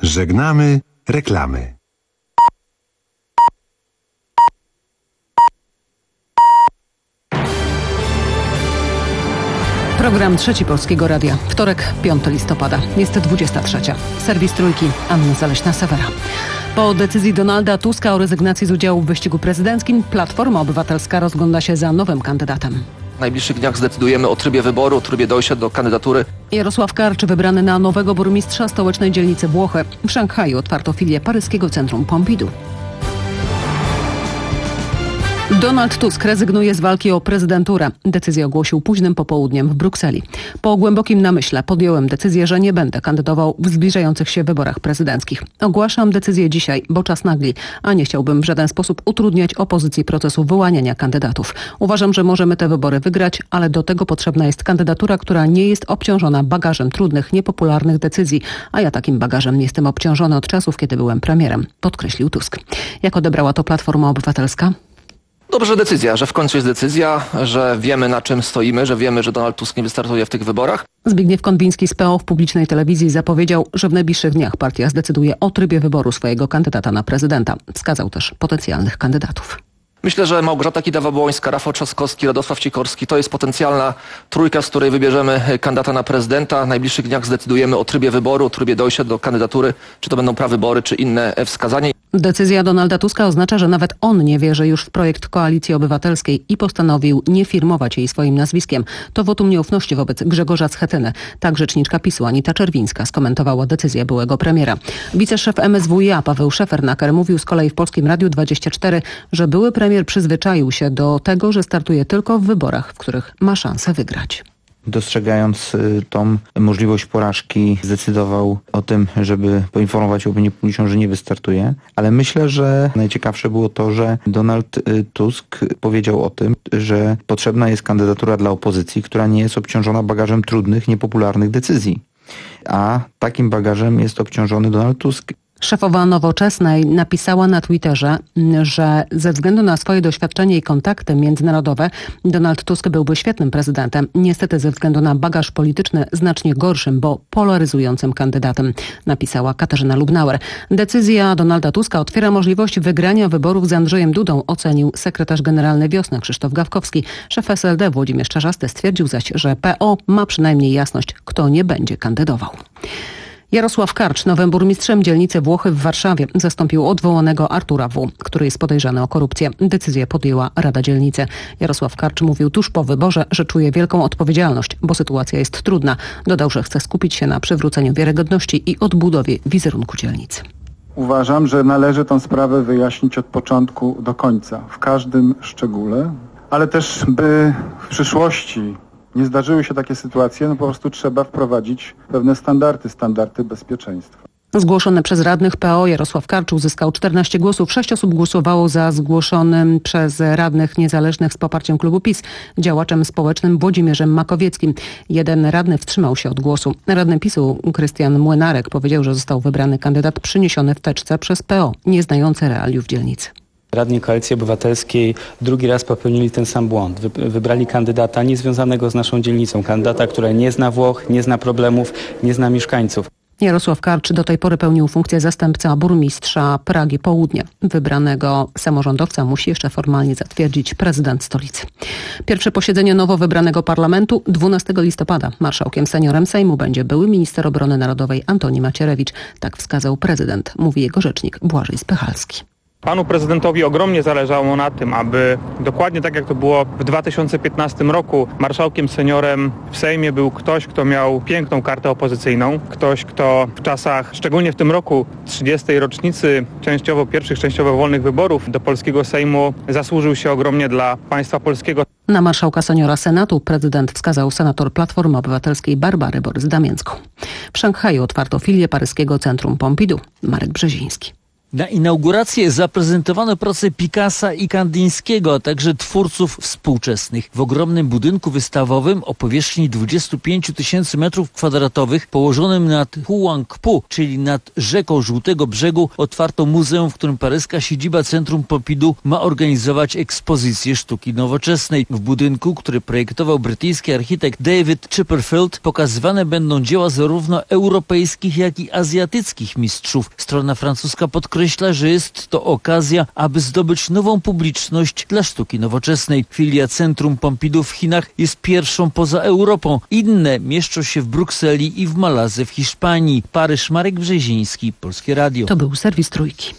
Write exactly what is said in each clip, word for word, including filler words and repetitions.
Żegnamy reklamy. Program Trzeci Polskiego Radia. Wtorek, piątego listopada. Jest dwudziesta trzecia. Serwis Trójki. Anna Zaleśna-Sewera. Po decyzji Donalda Tuska o rezygnacji z udziału w wyścigu prezydenckim, Platforma Obywatelska rozgląda się za nowym kandydatem. W najbliższych dniach zdecydujemy o trybie wyboru, o trybie dojścia do kandydatury. Jarosław Karcz wybrany na nowego burmistrza stołecznej dzielnicy Włochy. W Szanghaju otwarto filię paryskiego Centrum Pompidou. Donald Tusk rezygnuje z walki o prezydenturę. Decyzję ogłosił późnym popołudniem w Brukseli. Po głębokim namyśle podjąłem decyzję, że nie będę kandydował w zbliżających się wyborach prezydenckich. Ogłaszam decyzję dzisiaj, bo czas nagli, a nie chciałbym w żaden sposób utrudniać opozycji procesu wyłaniania kandydatów. Uważam, że możemy te wybory wygrać, ale do tego potrzebna jest kandydatura, która nie jest obciążona bagażem trudnych, niepopularnych decyzji, a ja takim bagażem nie jestem obciążony od czasów, kiedy byłem premierem, podkreślił Tusk. Jak odebrała to Platforma Obywatelska? Dobrze decyzja, że w końcu jest decyzja, że wiemy, na czym stoimy, że wiemy, że Donald Tusk nie wystartuje w tych wyborach. Zbigniew Konwiński z P O w publicznej telewizji zapowiedział, że w najbliższych dniach partia zdecyduje o trybie wyboru swojego kandydata na prezydenta. Wskazał też potencjalnych kandydatów. Myślę, że Małgorzata Kidawa-Błońska, Rafał Trzaskowski, Radosław Sikorski to jest potencjalna trójka, z której wybierzemy kandydata na prezydenta. W najbliższych dniach zdecydujemy o trybie wyboru, o trybie dojścia do kandydatury, czy to będą prawybory, czy inne wskazania. Decyzja Donalda Tuska oznacza, że nawet on nie wierzy już w projekt Koalicji Obywatelskiej i postanowił nie firmować jej swoim nazwiskiem. To wotum nieufności wobec Grzegorza Schetyny. Tak rzeczniczka PiSu Anita Czerwińska skomentowała decyzję byłego premiera. Wiceszef M S W iA Paweł Szefernaker mówił z kolei w Polskim Radiu dwadzieścia cztery, że były premier przyzwyczaił się do tego, że startuje tylko w wyborach, w których ma szansę wygrać. Dostrzegając tą możliwość porażki, zdecydował o tym, żeby poinformować opinię publiczną, że nie wystartuje. Ale myślę, że najciekawsze było to, że Donald Tusk powiedział o tym, że potrzebna jest kandydatura dla opozycji, która nie jest obciążona bagażem trudnych, niepopularnych decyzji. A takim bagażem jest obciążony Donald Tusk. Szefowa Nowoczesnej napisała na Twitterze, że ze względu na swoje doświadczenie i kontakty międzynarodowe Donald Tusk byłby świetnym prezydentem. Niestety ze względu na bagaż polityczny znacznie gorszym, bo polaryzującym kandydatem, napisała Katarzyna Lubnauer. Decyzja Donalda Tuska otwiera możliwość wygrania wyborów z Andrzejem Dudą, ocenił sekretarz generalny Wiosny Krzysztof Gawkowski. Szef S L D Włodzimierz Czarzasty stwierdził zaś, że P O ma przynajmniej jasność, kto nie będzie kandydował. Jarosław Karcz nowym burmistrzem dzielnicy Włochy w Warszawie zastąpił odwołanego Artura W., który jest podejrzany o korupcję. Decyzję podjęła Rada Dzielnicy. Jarosław Karcz mówił tuż po wyborze, że czuje wielką odpowiedzialność, bo sytuacja jest trudna. Dodał, że chce skupić się na przywróceniu wiarygodności i odbudowie wizerunku dzielnicy. Uważam, że należy tę sprawę wyjaśnić od początku do końca, w każdym szczególe, ale też by w przyszłości nie zdarzyły się takie sytuacje, no po prostu trzeba wprowadzić pewne standardy, standardy bezpieczeństwa. Zgłoszony przez radnych P O Jarosław Karcz uzyskał czternaście głosów. Sześć osób głosowało za zgłoszonym przez radnych niezależnych z poparciem klubu PiS działaczem społecznym Włodzimierzem Makowieckim. Jeden radny wstrzymał się od głosu. Radny PiSu Krystian Młynarek powiedział, że został wybrany kandydat przyniesiony w teczce przez P O, nie znający realiów dzielnicy. Radni Koalicji Obywatelskiej drugi raz popełnili ten sam błąd. Wybrali kandydata niezwiązanego z naszą dzielnicą. Kandydata, który nie zna Włoch, nie zna problemów, nie zna mieszkańców. Jarosław Karcz do tej pory pełnił funkcję zastępca burmistrza Pragi Południe. Wybranego samorządowca musi jeszcze formalnie zatwierdzić prezydent stolicy. Pierwsze posiedzenie nowo wybranego parlamentu dwunastego listopada. Marszałkiem seniorem Sejmu będzie były minister obrony narodowej Antoni Macierewicz. Tak wskazał prezydent, mówi jego rzecznik Błażej Spychalski. Panu prezydentowi ogromnie zależało na tym, aby dokładnie tak jak to było w dwa tysiące piętnastym roku, marszałkiem seniorem w Sejmie był ktoś, kto miał piękną kartę opozycyjną. Ktoś, kto w czasach, szczególnie w tym roku, trzydziestej rocznicy częściowo pierwszych, częściowo wolnych wyborów do polskiego Sejmu zasłużył się ogromnie dla państwa polskiego. Na marszałka seniora Senatu prezydent wskazał senator Platformy Obywatelskiej Barbary Borys-Damięcką. W Szanghaju otwarto filię paryskiego Centrum Pompidou. Marek Brzeziński. Na inaugurację zaprezentowano prace Picassa i Kandyńskiego, a także twórców współczesnych. W ogromnym budynku wystawowym o powierzchni dwadzieścia pięć tysięcy metrów kwadratowych położonym nad Huangpu, czyli nad rzeką Żółtego Brzegu, otwarto muzeum, w którym paryska siedziba Centrum Pompidou ma organizować ekspozycję sztuki nowoczesnej. W budynku, który projektował brytyjski architekt David Chipperfield, pokazywane będą dzieła zarówno europejskich, jak i azjatyckich mistrzów. Strona francuska podkreśla, że jest to okazja, aby zdobyć nową publiczność dla sztuki nowoczesnej. Filia Centrum Pompidou w Chinach jest pierwszą poza Europą. Inne mieszczą się w Brukseli i w Malazy w Hiszpanii. Paryż, Marek Brzeziński, Polskie Radio. To był serwis Trójki.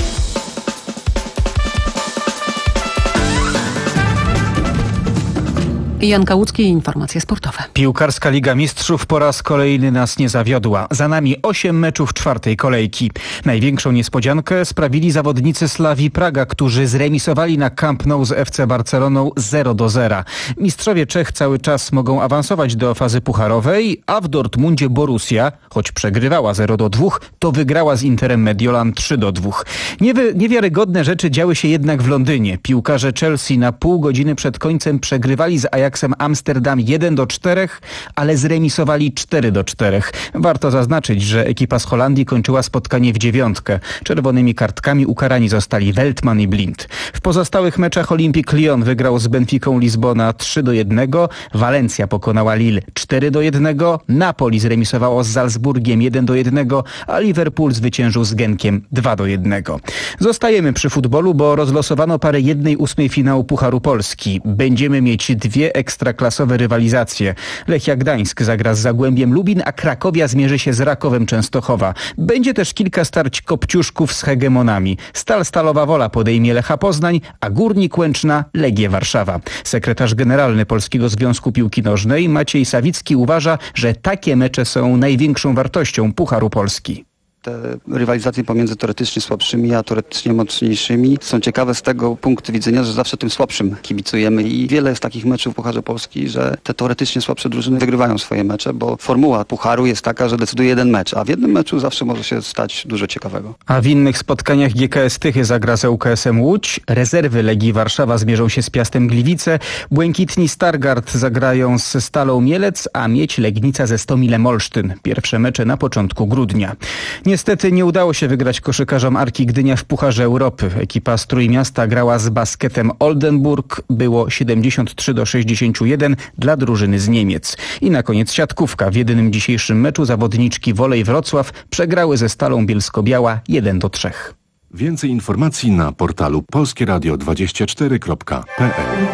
Jan Kałucki, informacje sportowe. Piłkarska Liga Mistrzów po raz kolejny nas nie zawiodła. Za nami osiem meczów czwartej kolejki. Największą niespodziankę sprawili zawodnicy Slavii Praga, którzy zremisowali na Camp Nou z F C Barceloną zero do zera. Mistrzowie Czech cały czas mogą awansować do fazy pucharowej, a w Dortmundzie Borussia, choć przegrywała zero do dwóch, to wygrała z Interem Mediolan trzy do dwóch. Niewy, niewiarygodne rzeczy działy się jednak w Londynie. Piłkarze Chelsea na pół godziny przed końcem przegrywali z Ajax Amsterdam jeden do czterech, ale zremisowali cztery do czterech. Warto zaznaczyć, że ekipa z Holandii kończyła spotkanie w dziewiątkę. Czerwonymi kartkami ukarani zostali Veltman i Blind. W pozostałych meczach Olympique Lyon wygrał z Benficą Lizbona trzy do jednego, Walencja pokonała Lille cztery do jednego, Napoli zremisowało z Salzburgiem jeden do jednego, a Liverpool zwyciężył z Genkiem dwa do jednego. Zostajemy przy futbolu, bo rozlosowano parę jednej ósmej finału Pucharu Polski. Będziemy mieć dwie ekstraklasowe rywalizacje. Lechia Gdańsk zagra z Zagłębiem Lubin, a Krakowia zmierzy się z Rakowem Częstochowa. Będzie też kilka starć kopciuszków z hegemonami. Stal Stalowa Wola podejmie Lecha Poznań, a Górnik Łęczna Legię Warszawa. Sekretarz generalny Polskiego Związku Piłki Nożnej Maciej Sawicki uważa, że takie mecze są największą wartością Pucharu Polski. Te rywalizacje pomiędzy teoretycznie słabszymi a teoretycznie mocniejszymi są ciekawe z tego punktu widzenia, że zawsze tym słabszym kibicujemy i wiele jest takich meczów w Pucharze Polski, że te teoretycznie słabsze drużyny wygrywają swoje mecze, bo formuła Pucharu jest taka, że decyduje jeden mecz, a w jednym meczu zawsze może się stać dużo ciekawego. A w innych spotkaniach G K S Tychy zagra z ŁKS-em Łódź, rezerwy Legii Warszawa zmierzą się z Piastem Gliwice, Błękitni Stargard zagrają z Stalą Mielec, a Miedź Legnica ze Stomilem Olsztyn. Pierwsze mecze na początku grudnia. Niestety nie udało się wygrać koszykarzom Arki Gdynia w Pucharze Europy. Ekipa z Trójmiasta grała z Basketem Oldenburg. Było siedemdziesiąt trzy do sześćdziesięciu jeden dla drużyny z Niemiec. I na koniec siatkówka. W jedynym dzisiejszym meczu zawodniczki Wolej Wrocław przegrały ze Stalą Bielsko-Biała jeden do trzech. Więcej informacji na portalu polskieradio dwadzieścia cztery kropka p l.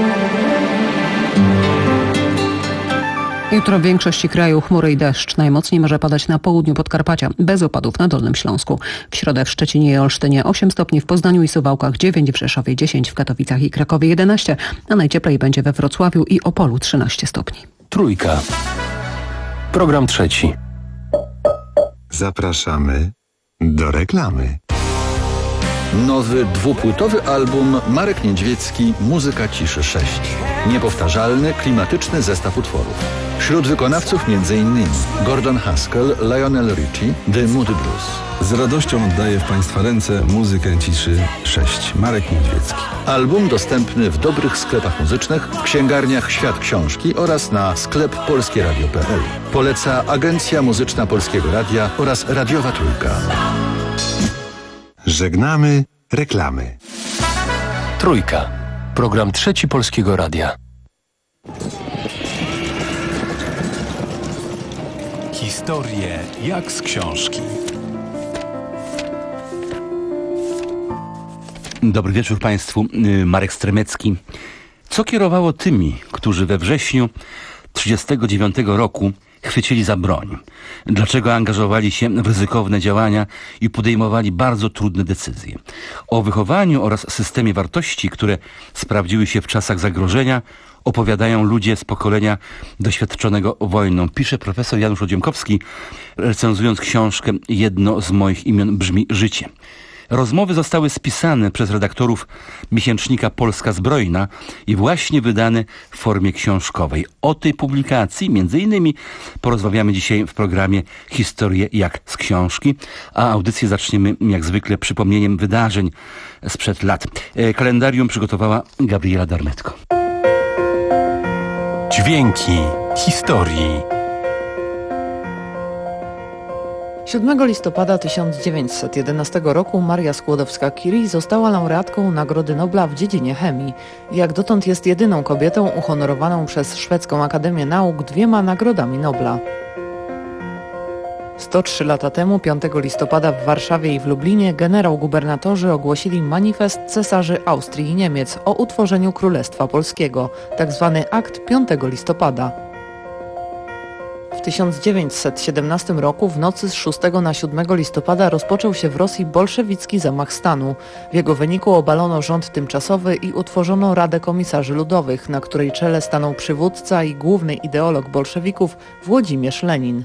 Jutro w większości kraju chmury i deszcz. Najmocniej może padać na południu Podkarpacia, bez opadów na Dolnym Śląsku. W środę w Szczecinie i Olsztynie osiem stopni, w Poznaniu i Suwałkach dziewięć, w Rzeszowie dziesięć, w Katowicach i Krakowie jedenaście, a najcieplej będzie we Wrocławiu i Opolu trzynaście stopni. Trójka. Program trzeci. Zapraszamy do reklamy. Nowy dwupłytowy album Marek Niedźwiecki Muzyka ciszy sześć. Niepowtarzalny, klimatyczny zestaw utworów. Wśród wykonawców m.in. Gordon Haskell, Lionel Richie, The Moody Blues. Z radością oddaję w Państwa ręce Muzykę ciszy sześć. Marek Niedźwiecki. Album dostępny w dobrych sklepach muzycznych, w księgarniach Świat Książki oraz na sklep polskieradio kropka p l. Poleca Agencja Muzyczna Polskiego Radia oraz Radiowa Trójka. Żegnamy reklamy. Trójka. Program trzeci Polskiego Radia. Historie jak z książki. Dobry wieczór Państwu. Marek Stremecki. Co kierowało tymi, którzy we wrześniu tysiąc dziewięćset trzydziestego dziewiątego roku chwycili za broń? Dlaczego angażowali się w ryzykowne działania i podejmowali bardzo trudne decyzje? O wychowaniu oraz systemie wartości, które sprawdziły się w czasach zagrożenia, opowiadają ludzie z pokolenia doświadczonego wojną. Pisze profesor Janusz Odziemkowski, recenzując książkę Jedno z moich imion brzmi życie. Rozmowy zostały spisane przez redaktorów miesięcznika Polska Zbrojna i właśnie wydane w formie książkowej. O tej publikacji między innymi porozmawiamy dzisiaj w programie Historie jak z książki, a audycję zaczniemy jak zwykle przypomnieniem wydarzeń sprzed lat. Kalendarium przygotowała Gabriela Darmetko. Dźwięki historii. siódmego listopada tysiąc dziewięćset jedenastego roku Maria Skłodowska-Curie została laureatką Nagrody Nobla w dziedzinie chemii. Jak dotąd jest jedyną kobietą uhonorowaną przez Szwedzką Akademię Nauk dwiema Nagrodami Nobla. sto trzy lata temu, piątego listopada w Warszawie i w Lublinie generał-gubernatorzy ogłosili manifest cesarzy Austrii i Niemiec o utworzeniu Królestwa Polskiego, tzw. akt piątego listopada. W tysiąc dziewięćset siedemnastym roku w nocy z szóstego na siódmego listopada rozpoczął się w Rosji bolszewicki zamach stanu. W jego wyniku obalono rząd tymczasowy i utworzono Radę Komisarzy Ludowych, na której czele stanął przywódca i główny ideolog bolszewików Włodzimierz Lenin.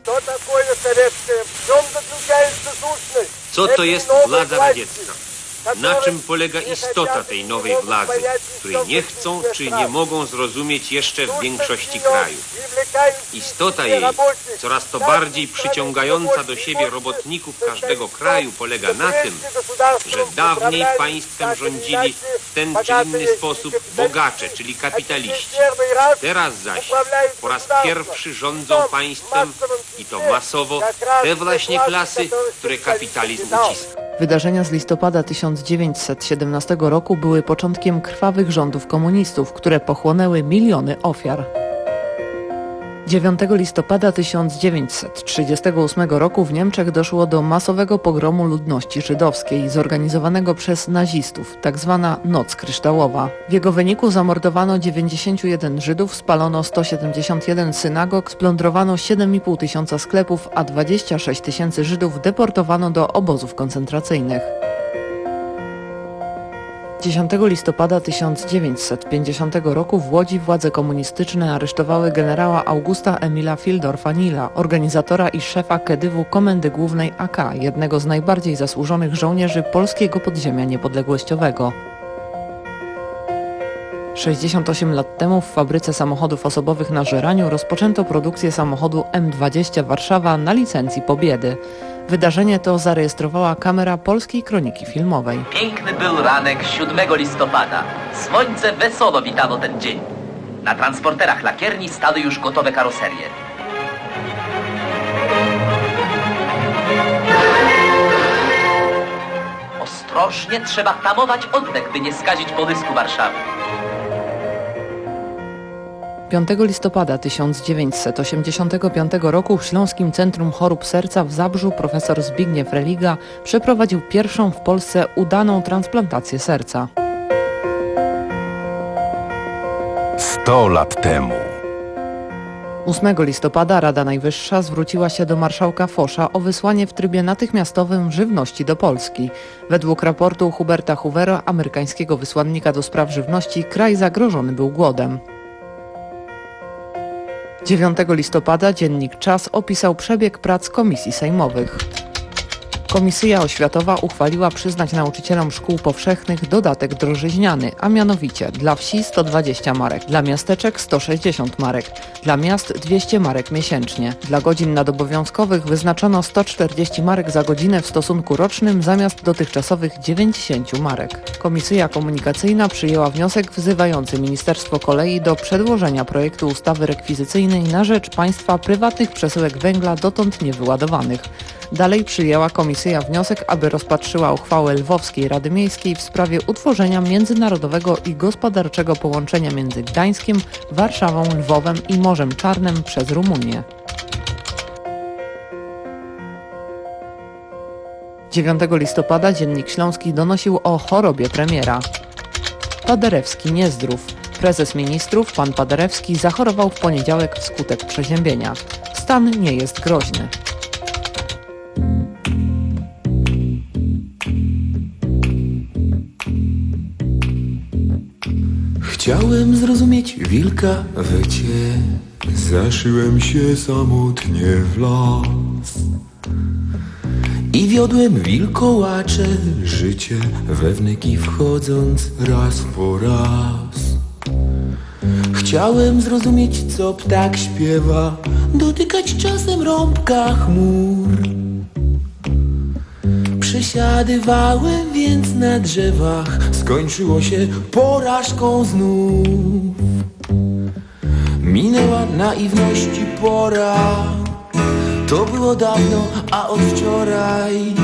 Co to jest władza radziecka? Na czym polega istota tej nowej władzy, której nie chcą czy nie mogą zrozumieć jeszcze w większości krajów? Istota jej, coraz to bardziej przyciągająca do siebie robotników każdego kraju, polega na tym, że dawniej państwem rządzili w ten czy inny sposób bogacze, czyli kapitaliści. Teraz zaś po raz pierwszy rządzą państwem, i to masowo, te właśnie klasy, które kapitalizm uciska. Wydarzenia z listopada tysiąc dziewięćset siedemnastego roku były początkiem krwawych rządów komunistów, które pochłonęły miliony ofiar. dziewiątego listopada tysiąc dziewięćset trzydziestego ósmego roku w Niemczech doszło do masowego pogromu ludności żydowskiej zorganizowanego przez nazistów, tzw. Noc Kryształowa. W jego wyniku zamordowano dziewięćdziesięciu jeden Żydów, spalono sto siedemdziesiąt jeden synagog, splądrowano siedem i pół tysiąca sklepów, a dwadzieścia sześć tysięcy Żydów deportowano do obozów koncentracyjnych. dziesiątego listopada tysiąc dziewięćset pięćdziesiątego roku w Łodzi władze komunistyczne aresztowały generała Augusta Emila Fildorfa-Nila, organizatora i szefa Kedywu Komendy Głównej A K, jednego z najbardziej zasłużonych żołnierzy polskiego podziemia niepodległościowego. sześćdziesiąt osiem lat temu w fabryce samochodów osobowych na Żeraniu rozpoczęto produkcję samochodu M dwadzieścia Warszawa na licencji Pobiedy. Wydarzenie to zarejestrowała kamera Polskiej Kroniki Filmowej. Piękny był ranek siódmego listopada. Słońce wesoło witało ten dzień. Na transporterach lakierni stały już gotowe karoserie. Ostrożnie trzeba tamować oddech, by nie skazić połysku Warszawy. piątego listopada tysiąc dziewięćset osiemdziesiątego piątego roku w Śląskim Centrum Chorób Serca w Zabrzu profesor Zbigniew Religa przeprowadził pierwszą w Polsce udaną transplantację serca. sto lat temu. ósmego listopada Rada Najwyższa zwróciła się do marszałka Fosza o wysłanie w trybie natychmiastowym żywności do Polski. Według raportu Huberta Hoovera, amerykańskiego wysłannika do spraw żywności, kraj zagrożony był głodem. dziewiątego listopada dziennik Czas opisał przebieg prac komisji sejmowych. Komisja Oświatowa uchwaliła przyznać nauczycielom szkół powszechnych dodatek drożyźniany, a mianowicie dla wsi sto dwadzieścia marek, dla miasteczek sto sześćdziesiąt marek, dla miast dwieście marek miesięcznie. Dla godzin nadobowiązkowych wyznaczono sto czterdzieści marek za godzinę w stosunku rocznym zamiast dotychczasowych dziewięćdziesiąt marek. Komisja Komunikacyjna przyjęła wniosek wzywający Ministerstwo Kolei do przedłożenia projektu ustawy rekwizycyjnej na rzecz państwa prywatnych przesyłek węgla dotąd niewyładowanych. Dalej przyjęła komisja wniosek, aby rozpatrzyła uchwałę Lwowskiej Rady Miejskiej w sprawie utworzenia międzynarodowego i gospodarczego połączenia między Gdańskiem, Warszawą, Lwowem i Morzem Czarnym przez Rumunię. dziewiątego listopada Dziennik Śląski donosił o chorobie premiera. Paderewski niezdrów. Prezes ministrów, pan Paderewski, zachorował w poniedziałek wskutek przeziębienia. Stan nie jest groźny. Chciałem zrozumieć wilka wycie, zaszyłem się samotnie w las. i wiodłem wilkołacze, życie we wnyki wchodząc raz po raz. Chciałem zrozumieć, co ptak śpiewa, dotykać czasem rąbka chmur. Przesiadywałem więc na drzewach, skończyło się porażką znów. Minęła naiwności pora, to było dawno, a od wczoraj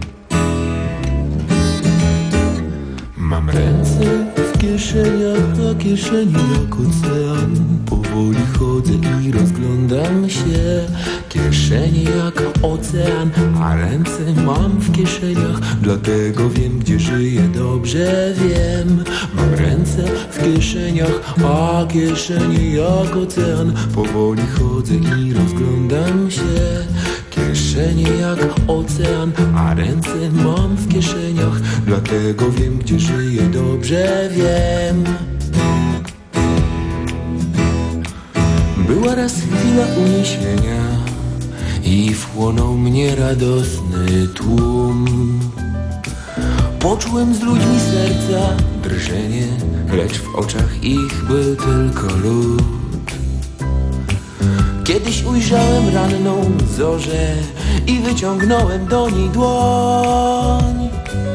mam ręce w kieszeniach, a kieszeni jak ocean. Powoli chodzę i rozglądam się, kieszenie jak ocean, a ręce mam w kieszeniach. Dlatego wiem, gdzie żyję, dobrze wiem. Mam ręce w kieszeniach, a kieszenie jak ocean. Powoli chodzę i rozglądam się, kieszenie jak ocean, a ręce mam w kieszeniach. Dlatego wiem, gdzie żyję, dobrze wiem. Była raz chwila uniesienia i wchłonął mnie radosny tłum. Poczułem z ludźmi serca drżenie, lecz w oczach ich był tylko lód. Kiedyś ujrzałem ranną zorzę i wyciągnąłem do niej dłoń.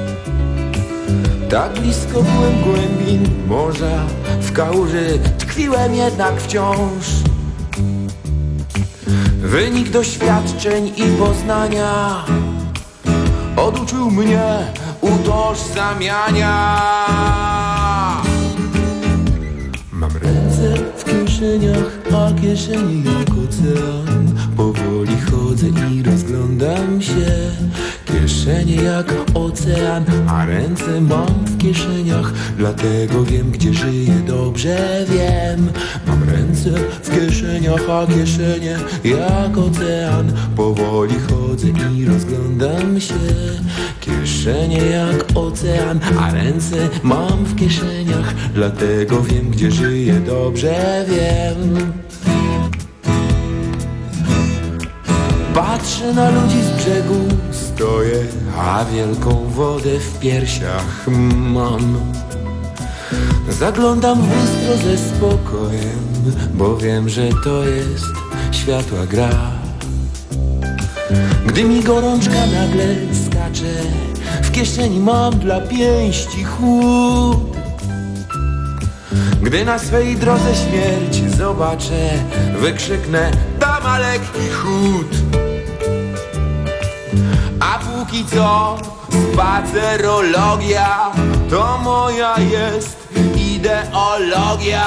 Tak blisko byłem głębin morza, w kałuży tkwiłem jednak wciąż. Wynik doświadczeń i poznania oduczył mnie utożsamiania. Mam ręce w kieszeniach, a kieszenie jak ocean. Powoli chodzę i rozglądam się, kieszenie jak ocean, a ręce mam w kieszeniach. Dlatego wiem, gdzie żyję, dobrze wiem. Mam ręce w kieszeniach, a kieszenie jak ocean. Powoli chodzę i rozglądam się, kieszenie jak ocean, a ręce mam w kieszeniach. Dlatego wiem, gdzie żyję, dobrze wiem. Patrzę na ludzi z brzegu, stoję, a wielką wodę w piersiach mam. Zaglądam w lustro ze spokojem, bo wiem, że to jest światła gra. Gdy mi gorączka nagle skacze, w kieszeni mam dla pięści chłód. Gdy na swej drodze śmierć zobaczę, wykrzyknę: dama lekki chód. A póki co spacerologia to moja jest ideologia.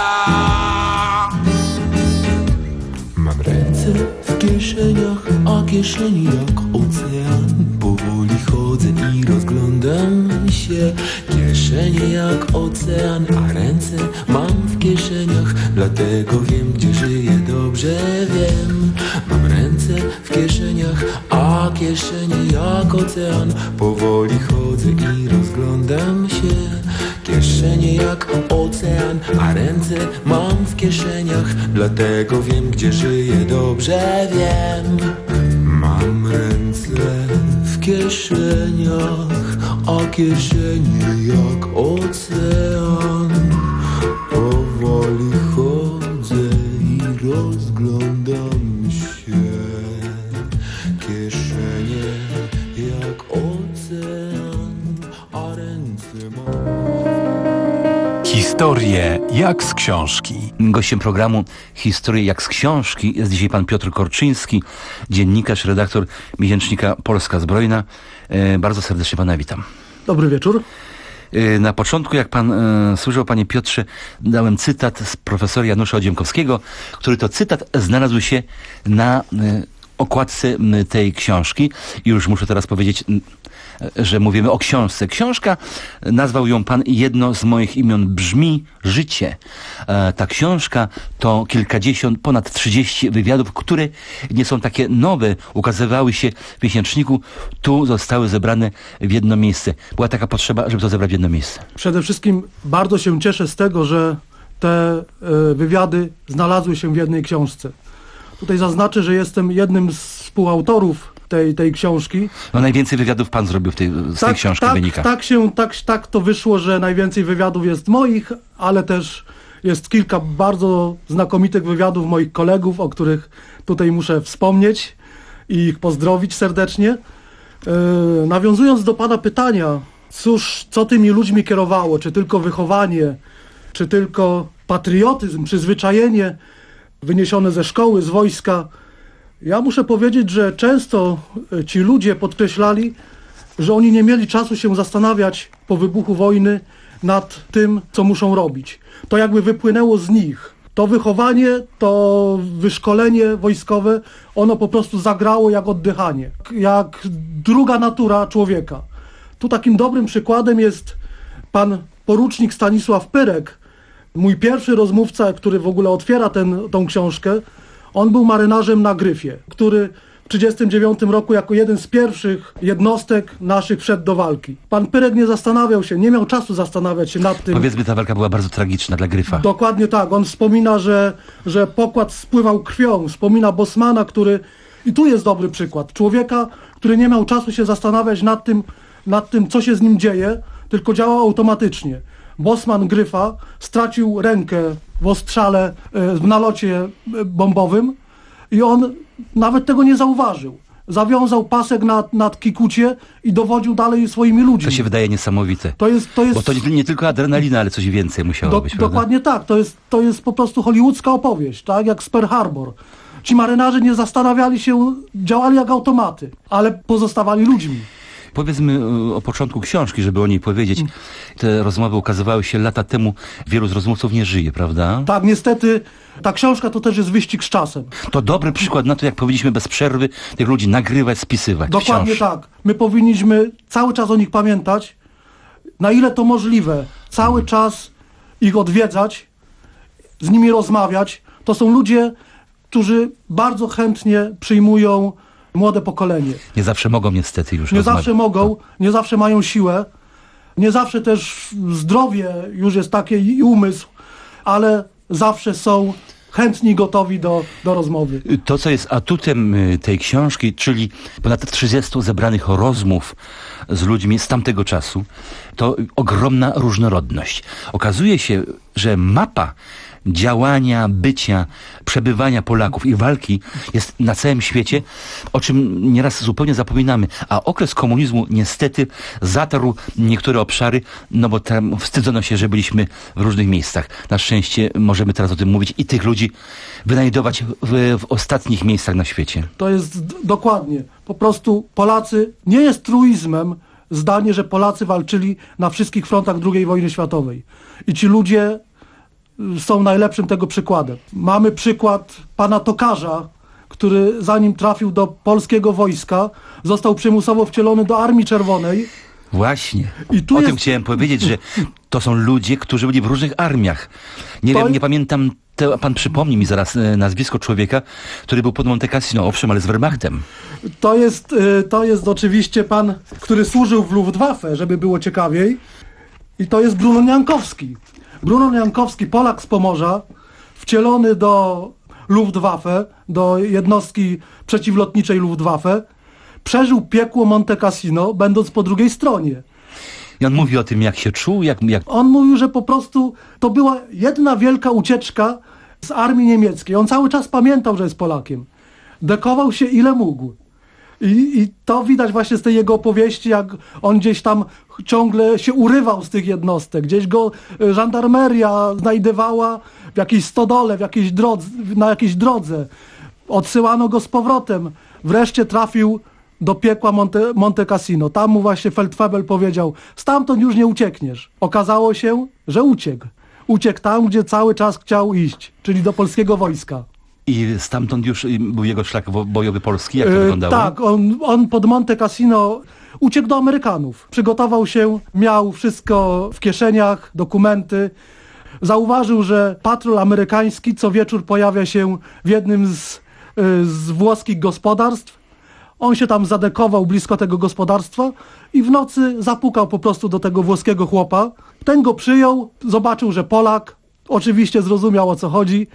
Mam ręce w kieszeniach, a kieszeni jak ocean. Powoli chodzę i rozglądam się, kieszenie jak ocean, a ręce mam w kieszeniach. Dlatego wiem, gdzie żyję, dobrze wiem. Mam ręce w kieszeniach, a kieszenie jak ocean. Powoli chodzę i rozglądam się, kieszenie jak ocean, a ręce mam w kieszeniach. Dlatego wiem, gdzie żyję, dobrze wiem. Mam ręce w kieszeniach, a kieszenie jak ocean. Powoli chodzę i rozglądam się, kieszenie jak ocean, a ręce mam... Historie jak z książki. Gościem programu Historie jak z książki jest dzisiaj pan Piotr Korczyński, dziennikarz, redaktor miesięcznika Polska Zbrojna. E, bardzo serdecznie pana witam. Dobry wieczór. E, na początku, jak pan e, słyszał, panie Piotrze, dałem cytat z profesora Janusza Odziemkowskiego, który to cytat znalazł się na e, okładce tej książki. I już muszę teraz powiedzieć, że mówimy o książce. Książka, nazwał ją pan Jedno z moich imion brzmi Życie. E, ta książka to kilkadziesiąt, ponad trzydzieści wywiadów, które nie są takie nowe, ukazywały się w miesięczniku. Tu zostały zebrane w jedno miejsce. Była taka potrzeba, żeby to zebrać w jedno miejsce. Przede wszystkim bardzo się cieszę z tego, że te y, wywiady znalazły się w jednej książce. Tutaj zaznaczę, że jestem jednym z współautorów tej, tej książki. No najwięcej wywiadów pan zrobił w tej, z tak, tej książki tak, wynika. Tak, się, tak, tak to wyszło, że najwięcej wywiadów jest moich, ale też jest kilka bardzo znakomitych wywiadów moich kolegów, o których tutaj muszę wspomnieć i ich pozdrowić serdecznie. Yy, nawiązując do pana pytania, cóż, co tymi ludźmi kierowało, czy tylko wychowanie, czy tylko patriotyzm, przyzwyczajenie wyniesione ze szkoły, z wojska. Ja muszę powiedzieć, że często ci ludzie podkreślali, że oni nie mieli czasu się zastanawiać po wybuchu wojny nad tym, co muszą robić. To jakby wypłynęło z nich. To wychowanie, to wyszkolenie wojskowe, ono po prostu zagrało jak oddychanie, jak druga natura człowieka. Tu takim dobrym przykładem jest pan porucznik Stanisław Pyrek, mój pierwszy rozmówca, który w ogóle otwiera ten, tą książkę. On był marynarzem na Gryfie, który w tysiąc dziewięćset trzydziestym dziewiątym roku jako jeden z pierwszych jednostek naszych wszedł do walki. Pan Pyrek nie zastanawiał się, nie miał czasu zastanawiać się nad tym. Powiedzmy, ta walka była bardzo tragiczna dla Gryfa. Dokładnie tak. On wspomina, że, że pokład spływał krwią. Wspomina Bosmana, który... I tu jest dobry przykład. Człowieka, który nie miał czasu się zastanawiać nad tym, nad tym, co się z nim dzieje, tylko działał automatycznie. Bosman Gryfa stracił rękę w ostrzale, w nalocie bombowym i on nawet tego nie zauważył. Zawiązał pasek nad, nad kikucie i dowodził dalej swoimi ludźmi. To się wydaje niesamowite. To jest, to jest... Bo to nie, nie tylko adrenalina, ale coś więcej musiało Do, być, prawda? Dokładnie tak. To jest, to jest po prostu hollywoodzka opowieść, tak jak z Pearl Harbor. Ci marynarze nie zastanawiali się, działali jak automaty, ale pozostawali ludźmi. Powiedzmy o początku książki, żeby o niej powiedzieć. Te rozmowy ukazywały się lata temu. Wielu z rozmówców nie żyje, prawda? Tak, niestety ta książka to też jest wyścig z czasem. To dobry przykład na to, jak powinniśmy bez przerwy tych ludzi nagrywać, spisywać. Dokładnie wciąż. tak. My powinniśmy cały czas o nich pamiętać, na ile to możliwe. Cały czas ich odwiedzać, z nimi rozmawiać. To są ludzie, którzy bardzo chętnie przyjmują młode pokolenie. Nie zawsze mogą niestety już Nie rozmawiać. zawsze mogą, nie zawsze mają siłę, nie zawsze też zdrowie już jest takie i umysł, ale zawsze są chętni i gotowi do, do rozmowy. To, co jest atutem tej książki, czyli ponad trzydziestu zebranych rozmów z ludźmi z tamtego czasu, to ogromna różnorodność. Okazuje się, że mapa działania, bycia, przebywania Polaków i walki jest na całym świecie, o czym nieraz zupełnie zapominamy. A okres komunizmu niestety zatarł niektóre obszary, no bo tam wstydzono się, że byliśmy w różnych miejscach. Na szczęście możemy teraz o tym mówić i tych ludzi wynajdować w, w ostatnich miejscach na świecie. To jest d- dokładnie. Po prostu Polacy, nie jest truizmem zdanie, że Polacy walczyli na wszystkich frontach drugiej wojny światowej. I ci ludzie są najlepszym tego przykładem. Mamy przykład pana tokarza, który zanim trafił do polskiego wojska, został przymusowo wcielony do Armii Czerwonej. Właśnie. I tu o jest... tym chciałem powiedzieć, że to są ludzie, którzy byli w różnych armiach. Nie To- wiem, nie pamiętam, to pan przypomni mi zaraz e, nazwisko człowieka, który był pod Monte Cassino, owszem, ale z Wehrmachtem. To jest, y, to jest oczywiście pan, który służył w Luftwaffe, żeby było ciekawiej. I to jest Bruno Jankowski. Bruno Jankowski, Polak z Pomorza, wcielony do Luftwaffe, do jednostki przeciwlotniczej Luftwaffe, przeżył piekło Monte Cassino, będąc po drugiej stronie. I on mówi o tym, jak się czuł, jak... jak... On mówił, że po prostu to była jedna wielka ucieczka z armii niemieckiej. On cały czas pamiętał, że jest Polakiem. Dekował się ile mógł. I, I to widać właśnie z tej jego opowieści, jak on gdzieś tam ciągle się urywał z tych jednostek. Gdzieś go e, żandarmeria znajdowała w jakiejś stodole, w jakiejś drodze, na jakiejś drodze. Odsyłano go z powrotem. Wreszcie trafił do piekła Monte, Monte Cassino. Tam mu właśnie Feldwebel powiedział, stamtąd już nie uciekniesz. Okazało się, że uciekł. Uciekł tam, gdzie cały czas chciał iść, czyli do polskiego wojska. I stamtąd już y, był jego szlak wo- bojowy Polski, jak to E, wyglądało? Tak, on, on pod Monte Cassino uciekł do Amerykanów. Przygotował się, miał wszystko w kieszeniach, dokumenty. Zauważył, że patrol amerykański co wieczór pojawia się w jednym z, e, z włoskich gospodarstw. On się tam zadekował blisko tego gospodarstwa i w nocy zapukał po prostu do tego włoskiego chłopa. Ten go przyjął, zobaczył, że Polak, oczywiście zrozumiał, o co chodzi,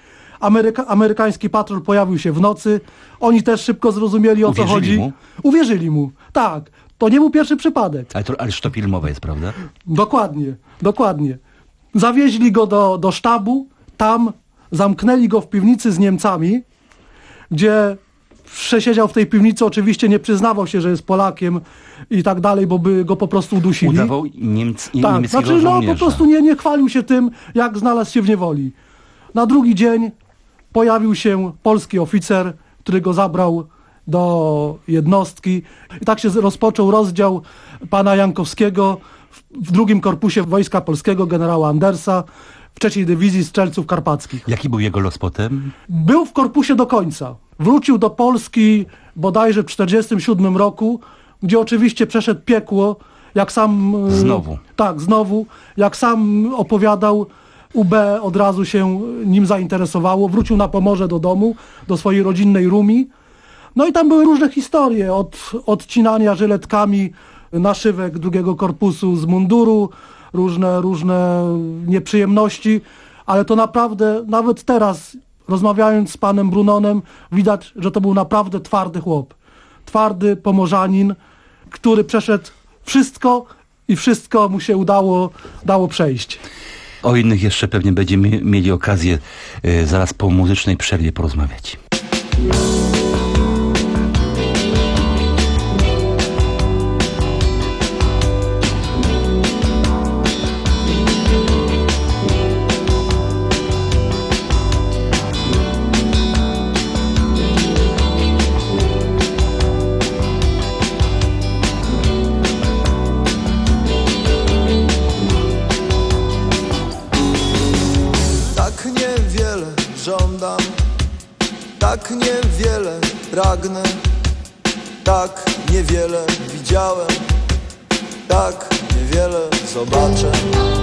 Ameryka, amerykański patrol pojawił się w nocy. Oni też szybko zrozumieli, o Uwierzyli co chodzi. mu? Uwierzyli mu. Tak. To nie był pierwszy przypadek. Ale to, ależ to filmowe jest, prawda? Dokładnie, dokładnie. Zawieźli go do, do sztabu, tam zamknęli go w piwnicy z Niemcami, gdzie przesiedział w tej piwnicy, oczywiście nie przyznawał się, że jest Polakiem i tak dalej, bo by go po prostu udusili. Udawał Niemc, tak, niemieckiego znaczy no żołnierza. po prostu nie, nie chwalił się tym, jak znalazł się w niewoli. Na drugi dzień pojawił się polski oficer, który go zabrał do jednostki. I tak się rozpoczął rozdział pana Jankowskiego w, w drugim korpusie Wojska Polskiego generała Andersa w trzeciej Dywizji Strzelców Karpackich. Jaki był jego los potem? Był w korpusie do końca. Wrócił do Polski bodajże w czterdziestym siódmym roku, gdzie oczywiście przeszedł piekło, jak sam... Znowu. Tak, znowu. Jak sam opowiadał, U B od razu się nim zainteresowało. Wrócił na Pomorze do domu, do swojej rodzinnej Rumi. No i tam były różne historie, od odcinania żyletkami naszywek drugiego korpusu z munduru, różne, różne nieprzyjemności, ale to naprawdę, nawet teraz, rozmawiając z panem Brunonem, widać, że to był naprawdę twardy chłop. Twardy Pomorzanin, który przeszedł wszystko i wszystko mu się udało, dało przejść. O innych jeszcze pewnie będziemy mieli okazję y, zaraz po muzycznej przerwie porozmawiać. Tak niewiele pragnę, tak niewiele widziałem, tak niewiele zobaczę.